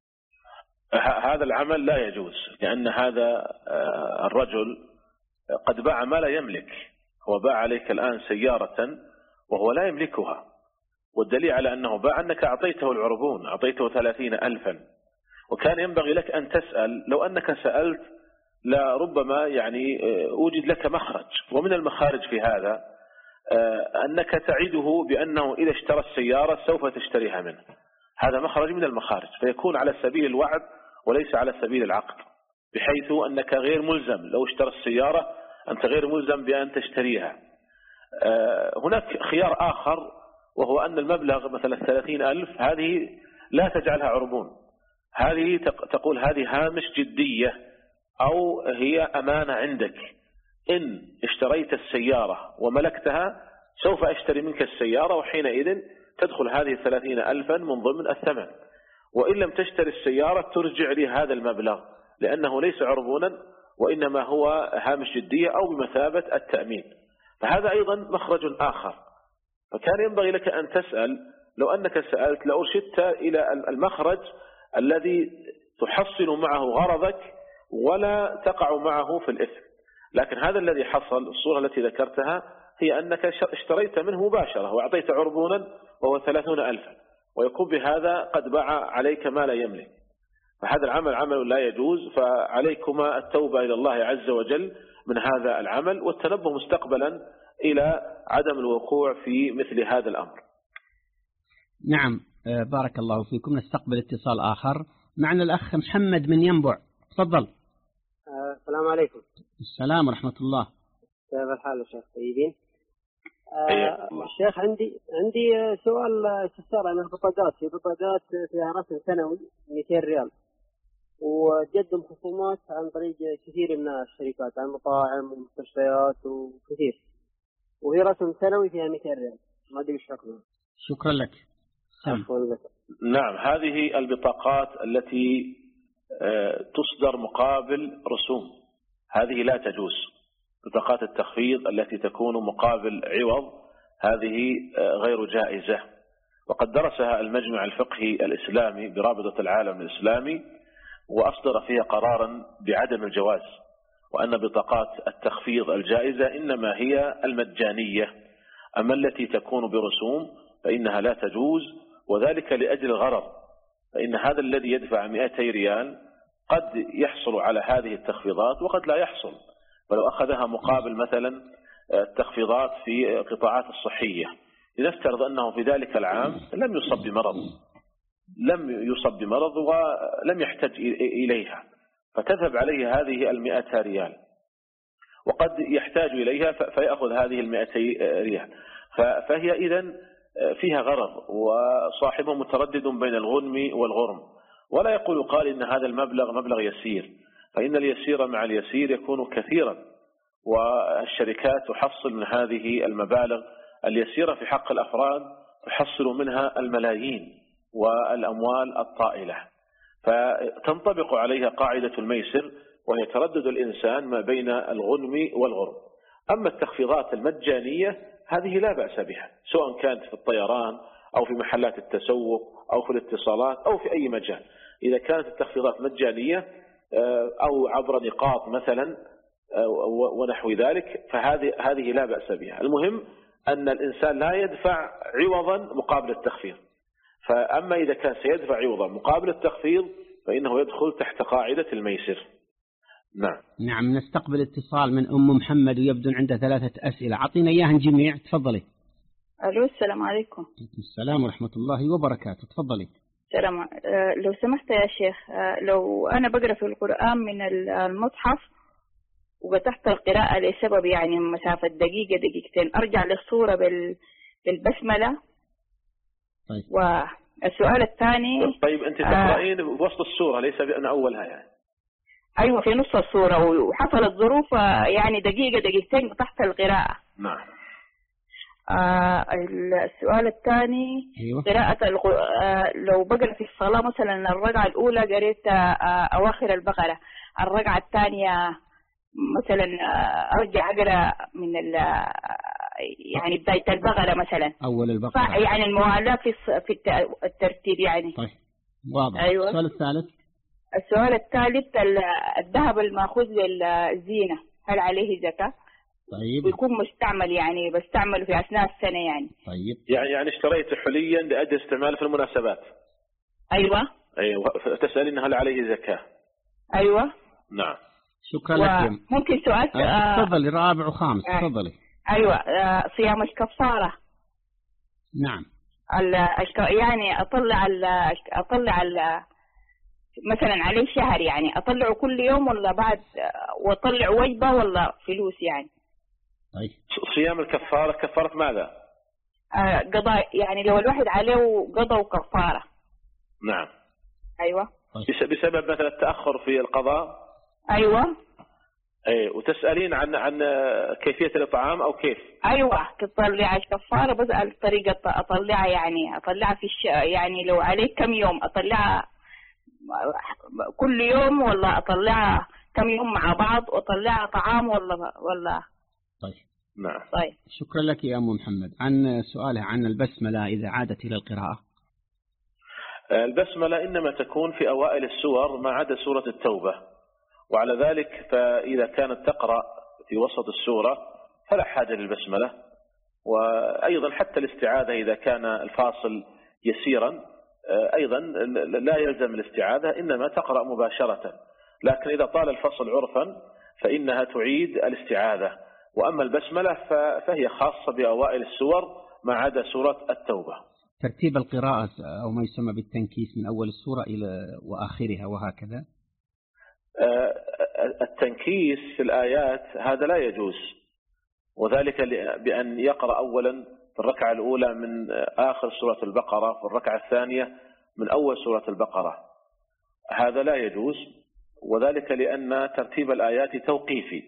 هذا العمل لا يجوز، لأن هذا الرجل قد باع ما لا يملك، هو باع عليك الآن سيارة وهو لا يملكها، والدليل على أنه باع أنك أعطيته العربون، أعطيته ثلاثين ألفا، وكان ينبغي لك أن تسأل. لو أنك سألت لربما يعني أوجد لك مخرج، ومن المخارج في هذا أنك تعده بأنه إذا اشترى السيارة سوف تشتريها منه، هذا مخرج من المخارج، فيكون على سبيل الوعد وليس على سبيل العقد، بحيث أنك غير ملزم لو اشترى السيارة أنت غير ملزم بأن تشتريها. هناك خيار آخر وهو أن المبلغ مثلا ثلاثين ألف هذه لا تجعلها عربون، هذه تقول هذه هامش جدية أو هي أمانة عندك، إن اشتريت السيارة وملكتها سوف أشتري منك السيارة، وحينئذ تدخل هذه الثلاثين ألفا من ضمن الثمن، وإن لم تشتري السيارة ترجع لي هذا المبلغ، لأنه ليس عربونا وإنما هو هامش جدية أو بمثابة التأمين، فهذا أيضا مخرج آخر. فكان ينبغي لك أن تسأل، لو أنك سألت لأرشدت إلى المخرج الذي تحصل معه غرضك ولا تقع معه في الإثم. لكن هذا الذي حصل، الصورة التي ذكرتها هي أنك اشتريت منه مباشرة وأعطيت عربونا وهو ثلاثون ألفا، ويكون بهذا قد باع عليك ما لا يملك، فهذا العمل عمل لا يجوز. فعليكما التوبة إلى الله عز وجل من هذا العمل، والتنبه مستقبلا إلى عدم الوقوع في مثل هذا الأمر. نعم بارك الله فيكم. نستقبل اتصال آخر، معنا الأخ محمد من ينبع، تفضل. السلام عليكم. السلام ورحمة الله. كيف الحال يا شيخ؟ طيبين؟ آه شيخ عندي عندي سؤال استفسار عن البطاقات. في بطاقات فيها رسم سنوي مئتين ريال، وتقدم خصومات عن طريق كثير من الشركات، عن مطاعم ومستشفيات وكثير، وهي رسم سنوي فيها مئتين ريال، ما ادري ايش حكمها. شكرا لك. نعم، هذه البطاقات التي تصدر مقابل رسوم هذه لا تجوز. بطاقات التخفيض التي تكون مقابل عوض هذه غير جائزة، وقد درسها المجمع الفقهي الإسلامي برابطة العالم الإسلامي وأصدر فيها قرارا بعدم الجواز، وأن بطاقات التخفيض الجائزة إنما هي المجانية، أما التي تكون برسوم فإنها لا تجوز، وذلك لأجل الغرر، فإن هذا الذي يدفع مئتي ريال قد يحصل على هذه التخفيضات وقد لا يحصل، ولو أخذها مقابل مثلا التخفيضات في القطاعات الصحية، لنفترض أنه في ذلك العام لم يصب بمرض لم يصب بمرض ولم يحتاج إليها، فتذهب عليه هذه المئة ريال، وقد يحتاج إليها فيأخذ هذه المئتي ريال، فهي إذن فيها غرض، وصاحبه متردد بين الغنم والغرم، ولا يقول قال إن هذا المبلغ مبلغ يسير، فإن اليسير مع اليسير يكون كثيرا، والشركات تحصل من هذه المبالغ اليسيرة في حق الأفراد تحصل منها الملايين والأموال الطائلة، فتنطبق عليها قاعدة الميسر، وهي تردد الإنسان ما بين الغنم والغرم. أما التخفيضات المجانية هذه لا بأس بها، سواء كانت في الطيران أو في محلات التسوق أو في الاتصالات أو في أي مجال، إذا كانت التخفيضات مجانية أو عبر نقاط مثلا ونحو ذلك فهذه هذه لا بأس بها. المهم أن الإنسان لا يدفع عوضا مقابل التخفيض، فأما إذا كان سيدفع عوضا مقابل التخفيض فإنه يدخل تحت قاعدة الميسر. نعم نعم. نستقبل اتصال من أم محمد ويبدو عنده ثلاثة أسئلة، أعطينا إياها جميع. تفضلي. ألو السلام عليكم. السلام ورحمة الله وبركاته. تفضلي. السلام. أه لو سمحت يا شيخ، أه لو أنا بقرأ في القرآن من المصحف وفتحت القراءة لسبب يعني مسافة دقيقة دقيقتين، أرجع للصورة بالبسملة. طيب. والسؤال الثاني. طيب أنت تقرأين آه بوسط السورة ليس بأن أولها يعني؟ أيوة في نص السورة، وحصلت ظروف يعني دقيقة دقيقتين تحت القراءة. نعم. آه السؤال الثاني. أيوة. قراءة الغ... آه لو بقرأ في الصلاة مثلا الركعة الأولى قريت آه أواخر البقرة، الركعة الثانية مثلا آه أرجع أقرأ من ال يعني بداية البقرة مثلا أول البقرة، يعني الموالاة في في الترتيب يعني. طيب واضح. أيوة. السؤال الثالث. السؤال الثالث الذهب المأخوذ للزينة هل عليه زكاة؟ طيب. ويكون مستعمل يعني بستعمله في أثناء السنة يعني. طيب. يعني يعني اشتريت حليا لأجل استعماله في المناسبات. أيوة. أيوة. تسألين هل عليه زكاة؟ أيوة. نعم. شكرا لك. ممكن سؤال. تفضلي. رابع وخامس. تفضلي. أيوة. آه صيام الكفارة. نعم. يعني أطلع ال أطلع ال مثلا عليه شهر يعني أطلعه كل يوم ولا بعد، وأطلع وجبة ولا فلوس يعني؟ طيب. صيام الكفارة كفارة ماذا؟ آه قضاء يعني لو الواحد عليه قضاء وكفارة. نعم. أيوة. طيب. بسبب مثلا التأخر في القضاء. أيوة. ايه وتسألين عن عن كيفية الإطعام أو كيف؟ أيوة تطلع الكفارة، بسأل طريقة أطلعها يعني أطلعها في الش... يعني لو عليه كم يوم أطلعها كل يوم ولا أطلعها كم يوم مع بعض وأطلعها طعام ولا ولا؟ طيب. نعم. طيب. شكرا لك يا أم محمد. عن سؤاله عن البسملة إذا عادت إلى القراءة. البسملة إنما تكون في أوائل السور ما عدا سورة التوبة، وعلى ذلك فإذا كانت تقرأ في وسط السورة فلا حاجة للبسملة، وأيضا حتى الاستعاذة إذا كان الفاصل يسيرا أيضا لا يلزم الاستعاذة، إنما تقرأ مباشرة، لكن إذا طال الفصل عرفا فإنها تعيد الاستعاذة. وأما البسملة فهي خاصة بأوائل السور ما عدا سورة التوبة. ترتيب القراءة أو ما يسمى بالتنكيس من أول السورة إلى وآخرها وهكذا. التنكيس في الآيات هذا لا يجوز، وذلك بأن يقرأ أولا في الركعة الأولى من آخر سورة البقرة، في الركعة الثانية من أول سورة البقرة، هذا لا يجوز، وذلك لأن ترتيب الآيات توقيفي.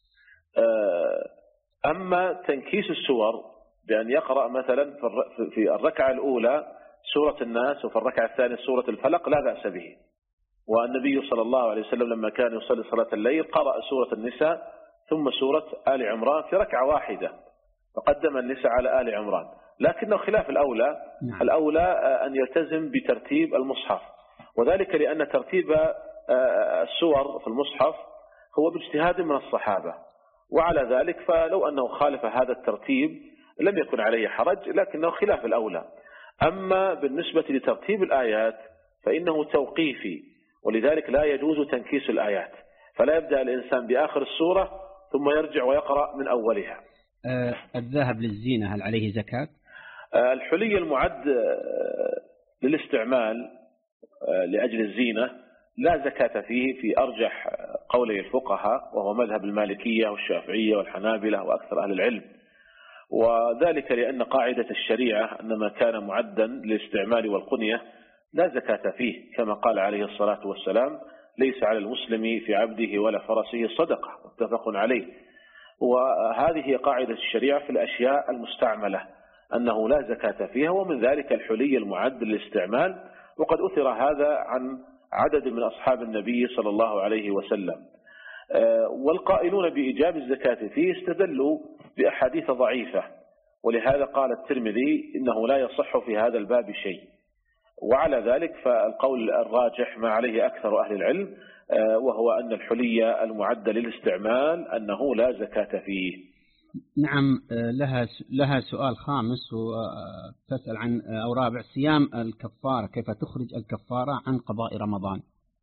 أما تنكيس السور بأن يقرأ مثلا في الركعة الأولى سورة الناس وفي الركعة الثانية سورة الفلق لا بأس به، والنبي صلى الله عليه وسلم لما كان يصلي صلاة الليل قرأ سورة النساء ثم سورة آل عمران في ركعة واحدة، فقدم النساء على آل عمران، لكنه خلاف الأولى. نعم. الأولى أن يلتزم بترتيب المصحف، وذلك لأن ترتيب السور في المصحف هو باجتهاد من الصحابة، وعلى ذلك فلو أنه خالف هذا الترتيب لم يكن عليه حرج، لكنه خلاف الأولى. أما بالنسبة لترتيب الآيات فإنه توقيفي، ولذلك لا يجوز تنكيس الآيات، فلا يبدأ الإنسان بآخر السورة ثم يرجع ويقرأ من أولها. آه الذهب للزينة هل عليه زكاة؟ آه الحلي المعد آه للاستعمال آه لأجل الزينة لا زكاة فيه في أرجح قولي الفقهاء، وهو مذهب المالكية والشافعية والحنابلة وأكثر أهل العلم، وذلك لأن قاعدة الشريعة أن ما كان معدا للاستعمال والقنية لا زكاة فيه، كما قال عليه الصلاة والسلام: ليس على المسلم في عبده ولا فرسه صدقة، متفق عليه. وهذه هي قاعدة الشريعة في الأشياء المستعملة أنه لا زكاة فيها، ومن ذلك الحلي المعد للاستعمال، وقد أثر هذا عن عدد من أصحاب النبي صلى الله عليه وسلم. والقائلون بإيجاب الزكاة فيه استدلوا بأحاديث ضعيفة، ولهذا قال الترمذي إنه لا يصح في هذا الباب شيء. وعلى ذلك فالقول الراجح ما عليه أكثر أهل العلم، وهو أن الحلي المعد للاستعمال أنه لا زكاة فيه. نعم. لها لها سؤال خامس وتسأل عن أو رابع: صيام الكفارة، كيف تخرج الكفارة عن قضاء رمضان؟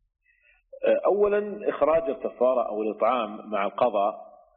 أولا إخراج الكفارة أو الإطعام مع القضاء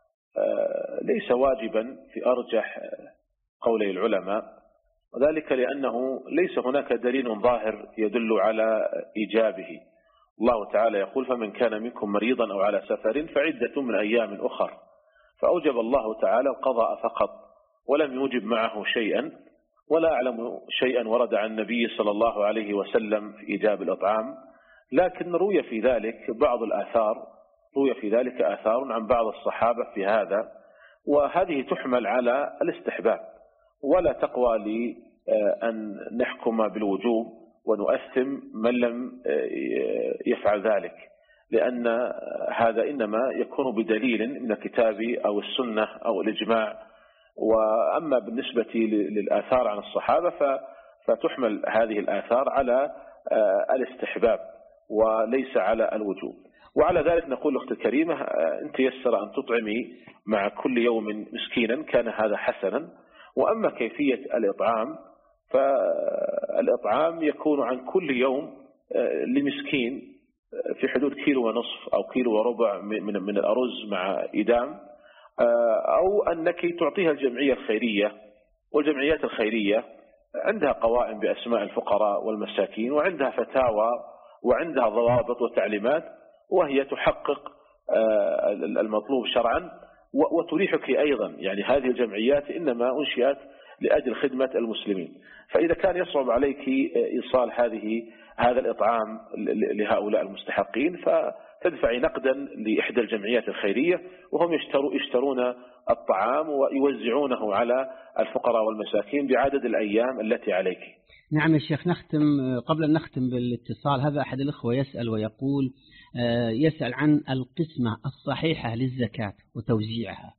ليس واجبا في أرجح قولي العلماء، وذلك لأنه ليس هناك دليل ظاهر يدل على إيجابه. الله تعالى يقول: فمن كان منكم مريضا أو على سفر فعدة من أيام أخر، فأوجب الله تعالى القضاء فقط ولم يوجب معه شيئا، ولا أعلم شيئا ورد عن النبي صلى الله عليه وسلم في إيجاب الإطعام، لكن روي في ذلك بعض الآثار روي في ذلك آثار عن بعض الصحابة في هذا، وهذه تحمل على الاستحباب، ولا تقوى لأن نحكم بالوجوب ونؤثم من لم يفعل ذلك، لأن هذا إنما يكون بدليل من الكتاب أو السنة أو الإجماع. وأما بالنسبة للآثار عن الصحابة فتحمل هذه الآثار على الاستحباب وليس على الوجوب. وعلى ذلك نقول أختي الكريمة: إن تيسر أن تطعمي مع كل يوم مسكينا كان هذا حسنا. وأما كيفية الإطعام فالإطعام يكون عن كل يوم لمسكين في حدود كيلو ونصف أو كيلو وربع من من الأرز مع إدام، أو أنك تعطيها الجمعية الخيرية، والجمعيات الخيرية عندها قوائم بأسماء الفقراء والمساكين، وعندها فتاوى وعندها ضوابط وتعليمات، وهي تحقق المطلوب شرعا وتريحك أيضا. يعني هذه الجمعيات إنما أنشئت لأجل خدمة المسلمين، فإذا كان يصعب عليك إيصال هذه هذا الإطعام لهؤلاء المستحقين فتدفعي نقدا لإحدى الجمعيات الخيرية، وهم يشتروا يشترون الطعام ويوزعونه على الفقراء والمساكين بعدد الأيام التي عليك. نعم يا شيخ. نختم قبل أن نختم بالاتصال، هذا أحد الأخوة يسأل ويقول يسأل عن القسمة الصحيحة للزكاة وتوزيعها.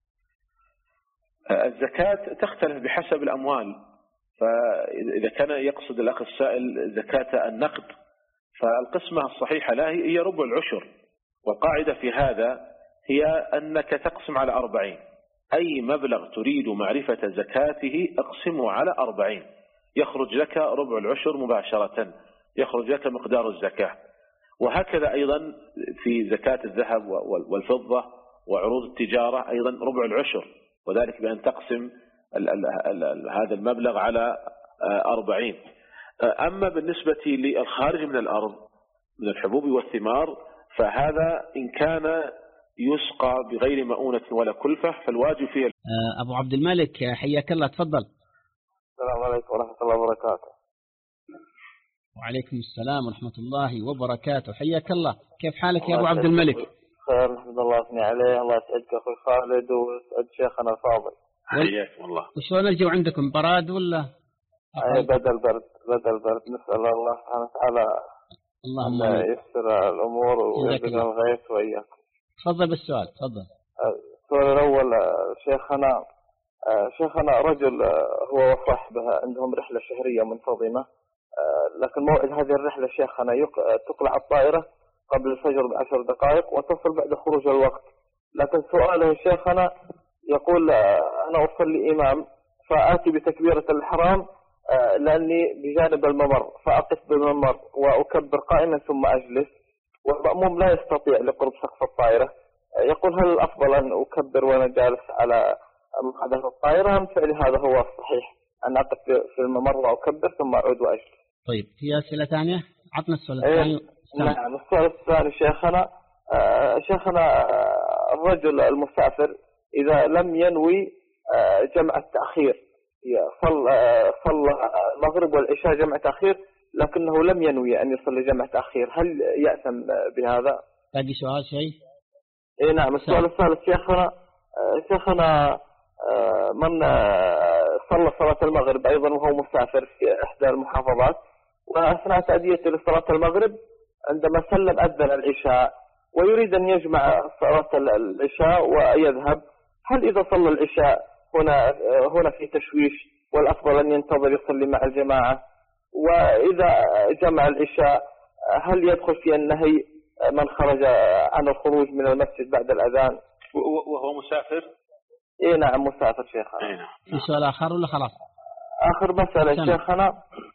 الزكاة تختلف بحسب الأموال، فإذا كان يقصد الأخ السائل زكاة النقد فالقسمة الصحيحة لا هي ربع العشر، والقاعدة في هذا هي أنك تقسم على أربعين، أي مبلغ تريد معرفة زكاته اقسمه على أربعين، يخرج لك ربع العشر مباشرة، يخرج لك مقدار الزكاة. وهكذا أيضا في زكاة الذهب والفضة وعروض التجارة أيضا ربع العشر، وذلك بأن تقسم ال ال ال هذا المبلغ على أربعين. أما بالنسبة للخارج من الأرض من الحبوب والثمار فهذا إن كان يسقى بغير مؤونة ولا كلفة فالواجب فيه. أبو عبد الملك حياك الله، تفضل. السلام عليكم ورحمة الله وبركاته. وعليكم السلام ورحمة الله وبركاته، حياك الله. كيف حالك يا أبو عبد الملك؟ خير الحمد لله، أثني عليه. الله يسعدك أخوي خالد ويسعد شيخنا الفاضل. حياكم الله. وشلون الجو عندكم، براد ولا؟ أي بدل برد بدل برد. نسأل الله سبحانه وتعالى اللهم أن ييسر الأمور ويرزقنا الغيث وإياكم. تفضل بالسؤال، تفضل. السؤال الأول شيخنا شيخنا رجل هو وصاحبه عندهم رحلة شهرية منتظمة، لكن موعد هذه الرحلة شيخنا تقلع الطائرة قبل الفجر بعشر دقائق وتصل بعد خروج الوقت، لكن سؤاله شيخنا يقول أنا أصلي إمام فآتي بتكبيرة الإحرام لأني بجانب الممر فأقف بالممر وأكبر قائما ثم أجلس، والمأموم لا يستطيع لقرب سقف الطائرة، يقول هل الأفضل أن أكبر وأنا جالس على مقعد الطائرة أم فعل هذا هو الصحيح أن أقف في الممر وأكبر ثم أعود وأجلس؟ طيب في أسئلة ثانية؟ عطنا السؤال الثاني. نعم السؤال الثاني شيخنا آه شيخنا آه الرجل المسافر إذا لم ينوي آه جمع التأخير صلى آه صلى المغرب والعشاء جمع تأخير لكنه لم ينوي أن يصلي جمع تأخير هل يأثم بهذا؟ باقي سؤال شيء؟ إيه نعم السؤال الثالث شيخنا آه شيخنا آه من آه صلى صلاة المغرب أيضا وهو مسافر في إحدى المحافظات وأثناء تأديته لصلاة المغرب عندما سلم أذن العشاء ويريد أن يجمع صلاة العشاء ويذهب هل إذا صلى العشاء هنا هنا في تشويش والأفضل أن ينتظر يصلي مع الجماعة وإذا جمع العشاء هل يدخل في النهي من خرج عن الخروج من المسجد بعد الأذان وهو مسافر؟ إيه نعم مسافر شيخنا. إيه نعم. في سؤال آخر ولا خلاص؟ آخر مسألة شيخنا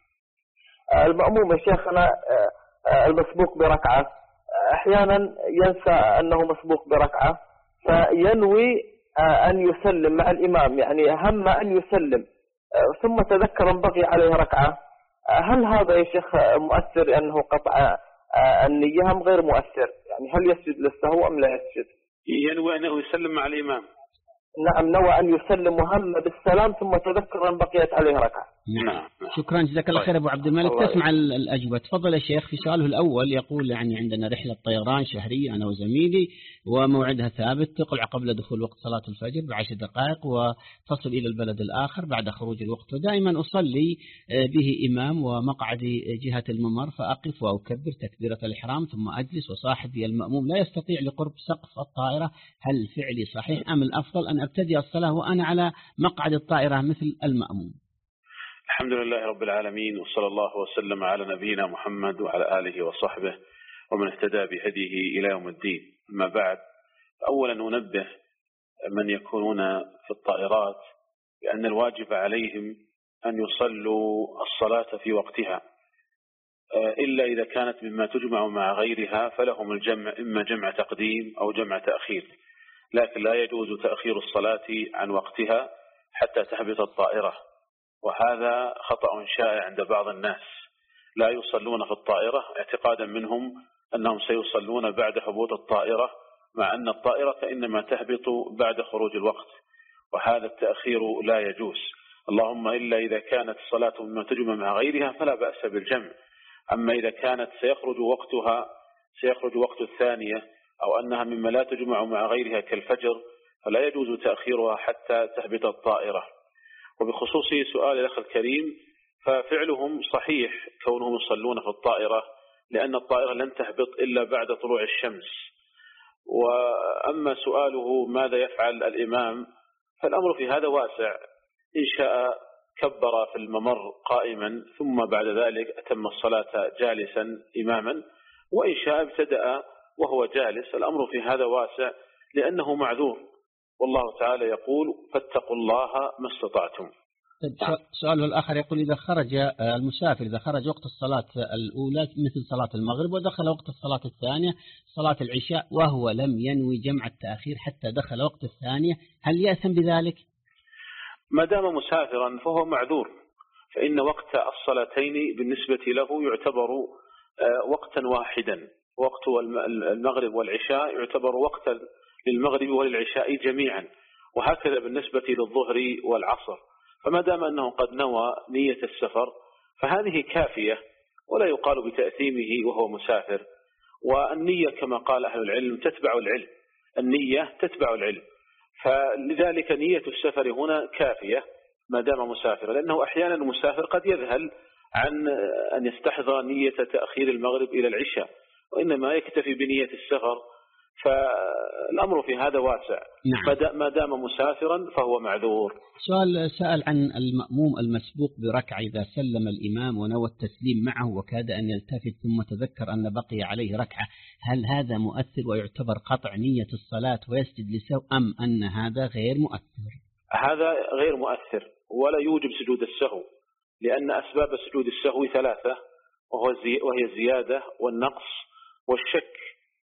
المأموم يا شيخنا المسبوق بركعة أحيانا ينسى أنه مسبوق بركعة فينوي أن يسلم مع الإمام يعني هم أن يسلم ثم تذكر أن بقي عليه ركعة هل هذا يا شيخ مؤثر أنه قطع النية أم غير مؤثر يعني هل يسجد للسهو أم لا يسجد؟ ينوي أنه يسلم مع الإمام. نعم نوى أن يسلم وهم بالسلام ثم تذكر أن بقيت عليه ركعة. نعم. شكرا جزاك الله خير أبو عبد الملك. تسمع الأجوبة. تفضل يا شيخ. في سؤاله الأول يقول يعني عندنا رحلة طيران شهرية أنا وزميلي وموعدها ثابت تقلع قبل دخول وقت صلاة الفجر بعشر دقائق وتصل إلى البلد الآخر بعد خروج الوقت ودائما أصلي به إمام ومقعدي جهة الممر فأقف وأكبر تكبيرة الإحرام ثم أجلس وصاحبي المأموم لا يستطيع لقرب سقف الطائرة هل فعلي صحيح أم الأفضل أن أبتدي الصلاة وأنا على مقعد الطائرة مثل المأموم؟ الحمد لله رب العالمين وصلى الله وسلم على نبينا محمد وعلى آله وصحبه ومن اهتدى بهديه إلى يوم الدين. أما بعد أولا ننبه من يكونون في الطائرات بأن الواجب عليهم أن يصلوا الصلاة في وقتها إلا إذا كانت مما تجمع مع غيرها فلهم الجمع إما جمع تقديم أو جمع تأخير لكن لا يجوز تأخير الصلاة عن وقتها حتى تهبط الطائرة وهذا خطأ شائع عند بعض الناس لا يصلون في الطائرة اعتقادا منهم أنهم سيصلون بعد هبوط الطائرة مع أن الطائرة إنما تهبط بعد خروج الوقت وهذا التأخير لا يجوز اللهم إلا إذا كانت الصلاة مما تجمع مع غيرها فلا بأس بالجمع أما إذا كانت سيخرج وقتها سيخرج وقت الثانية أو أنها مما لا تجمع مع غيرها كالفجر فلا يجوز تأخيرها حتى تهبط الطائرة. وبخصوص سؤال الأخ الكريم ففعلهم صحيح كونهم يصلون في الطائرة لأن الطائرة لن تهبط إلا بعد طلوع الشمس. وأما سؤاله ماذا يفعل الإمام فالأمر في هذا واسع إن شاء كبر في الممر قائما ثم بعد ذلك أتم الصلاة جالسا إماما وإن شاء ابتدأ وهو جالس الأمر في هذا واسع لأنه معذور والله تعالى يقول فاتقوا الله ما استطعتم. سؤاله الآخر يقول إذا خرج المسافر إذا خرج وقت الصلاة الأولى مثل صلاة المغرب ودخل وقت الصلاة الثانية صلاة العشاء وهو لم ينوي جمع التأخير حتى دخل وقت الثانية هل يأثم بذلك؟ ما دام مسافرا فهو معذور فإن وقت الصلاتين بالنسبة له يعتبر وقتا واحدا وقت المغرب والعشاء يعتبر وقتا للمغرب وللعشاء جميعا وهكذا بالنسبة للظهر والعصر فما دام أنه قد نوى نية السفر فهذه كافية ولا يقال بتأثيمه وهو مسافر والنية كما قال أهل العلم تتبع العلم النية تتبع العلم فلذلك نية السفر هنا كافية ما دام مسافر لأنه أحيانا المسافر قد يذهل عن أن يستحضر نية تأخير المغرب إلى العشاء وإنما يكتفي بنية السفر فالأمر في هذا واسع نعم. ما دام مسافرا فهو معذور. سؤال سأل عن المأموم المسبوق بركعة إذا سلم الإمام ونوى التسليم معه وكاد أن يلتفت ثم تذكر أن بقي عليه ركعة هل هذا مؤثر ويعتبر قطع نية الصلاة ويسجد لسهو أم أن هذا غير مؤثر؟ هذا غير مؤثر ولا يوجب سجود السهو لأن أسباب سجود السهو ثلاثة وهي الزيادة والنقص والشك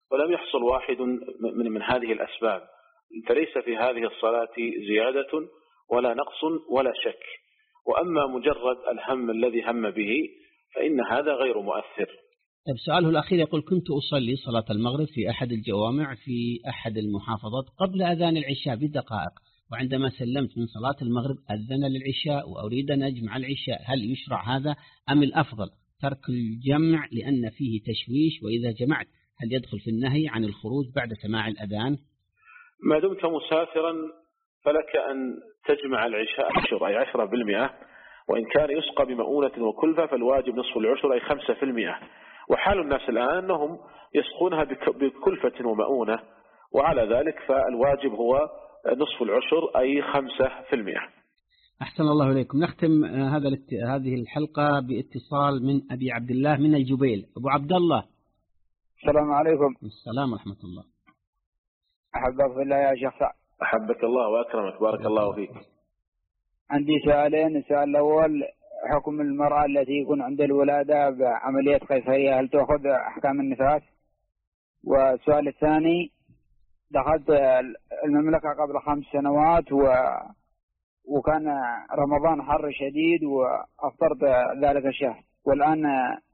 ولم يحصل واحد من, من هذه الأسباب، فليس في هذه الصلاة زيادة ولا نقص ولا شك. وأما مجرد الهم الذي هم به فإن هذا غير مؤثر. طيب سؤاله الأخير يقول: كنت أصلي صلاة المغرب في أحد الجوامع في أحد المحافظات قبل أذان العشاء بدقائق، وعندما سلمت من صلاة المغرب أذن للعشاء وأريد أن أجمع العشاء، هل يشرع هذا أم الأفضل ترك الجمع لأن فيه تشويش، وإذا جمعت هل يدخل في النهي عن الخروج بعد سماع الأذان؟ ما دمت مسافرا فلك أن تجمع العشاء عشر أي عشرة بالمئة، وإن كان يسقى بمؤونة وكلفة فالواجب نصف العشر أي خمسة في المئة. وحال الناس الآن أنهم يسقونها بكلفة ومؤونة، وعلى ذلك فالواجب هو نصف العشر أي خمسة في المئة. أحسن الله إليكم. نختم هذا هذه الحلقة باتصال من أبي عبد الله من الجبيل. أبو عبد الله، السلام عليكم. السلام ورحمة الله. أحبك في الله يا شيخ سعد. أحبك الله وأكرمك، بارك الله فيك. عندي سؤالين. السؤال الأول: حكم المرأة التي يكون عند الولادة بعملية قيصرية هل تأخذ أحكام النفاس؟ والسؤال الثاني: دخلت المملكة قبل خمس سنوات و... وكان رمضان حر شديد وأفطرت ذلك الشهر، والآن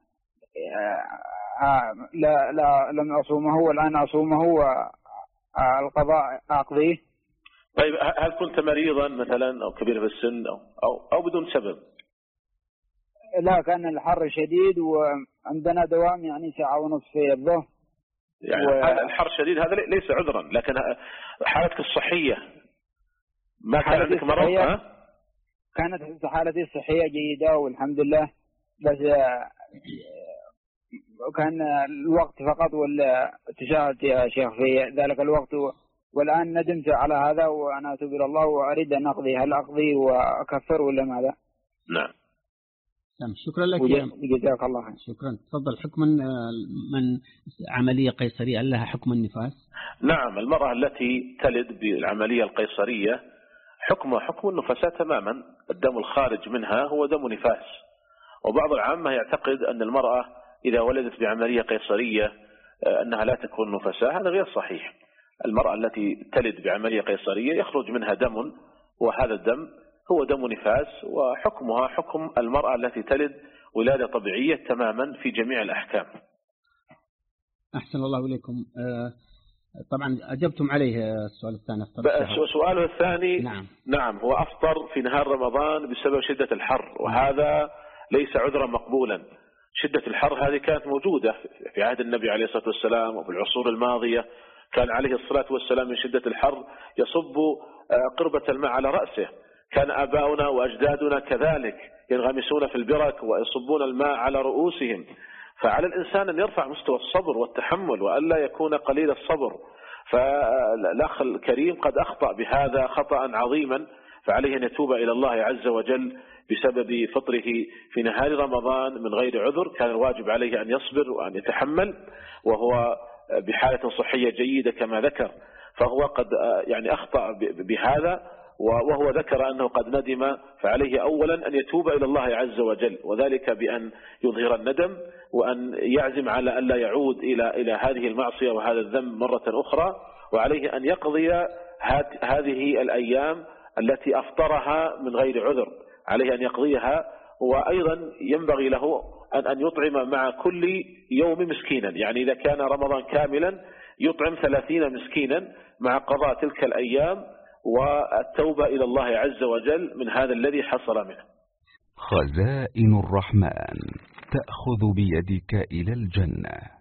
لا لا لم أصومه والآن أصومه والقضاء أقضيه. طيب هل كنت مريضا مثلا أو كبير في السن أو أو, أو بدون سبب؟ لا، كان الحر شديد وعندنا دوام يعني ساعة ونصف في الظهر. يعني و... الحر شديد هذا ليس عذرا، لكن حالتك الصحية ما كان عندك مرض؟ ها؟ كانت حالتي الصحية جيدة والحمد لله، بس كان الوقت فقط ولا تشاهدت يا شيخ في ذلك الوقت، والآن ندمت على هذا وأنا أتوب إلى الله وأريد أن أقضي. هل أقضي وأكفر ولا ماذا؟ نعم. شكرا لك جزاك الله خير. شكرا. تفضل. حكما من عملية قيصرية لها حكم النفاس؟ نعم، المرأة التي تلد بالعملية القيصرية حكمها حكم النفساء تماما، الدم الخارج منها هو دم نفاس. وبعض العامة يعتقد أن المرأة إذا ولدت بعملية قيصرية أنها لا تكون نفساء، هذا غير صحيح. المرأة التي تلد بعملية قيصرية يخرج منها دم، وهذا الدم هو دم نفاس، وحكمها حكم المرأة التي تلد ولادة طبيعية تماما في جميع الأحكام. أحسن الله إليكم. طبعا أجبتم عليه السؤال الثاني. سؤاله الثاني نعم. نعم هو أفطر في نهار رمضان بسبب شدة الحر، وهذا ليس عذرا مقبولا. شدة الحر هذه كانت موجودة في عهد النبي عليه الصلاة والسلام وفي العصور الماضية، كان عليه الصلاة والسلام من شدة الحر يصب قربة الماء على رأسه. كان آباؤنا وأجدادنا كذلك ينغمسون في البرك ويصبون الماء على رؤوسهم. فعلى الإنسان أن يرفع مستوى الصبر والتحمل وألا يكون قليل الصبر. فالأخ الكريم قد أخطأ بهذا خطأ عظيما، فعليه أن يتوب إلى الله عز وجل بسبب فطره في نهار رمضان من غير عذر. كان الواجب عليه أن يصبر وأن يتحمل وهو بحالة صحية جيدة كما ذكر، فهو قد يعني أخطأ بهذا، وهو ذكر أنه قد ندم، فعليه أولا أن يتوب إلى الله عز وجل، وذلك بأن يظهر الندم وأن يعزم على أن لا يعود إلى إلى هذه المعصية وهذا الذنب مرة أخرى. وعليه أن يقضي هذه الأيام التي أفطرها من غير عذر، عليه أن يقضيها. وأيضا ينبغي له أن أن يطعم مع كل يوم مسكينا، يعني إذا كان رمضان كاملا يطعم ثلاثين مسكينا مع قضاء تلك الأيام والتوبة إلى الله عز وجل من هذا الذي حصل منه. خزائن الرحمن تأخذ بيدك إلى الجنة.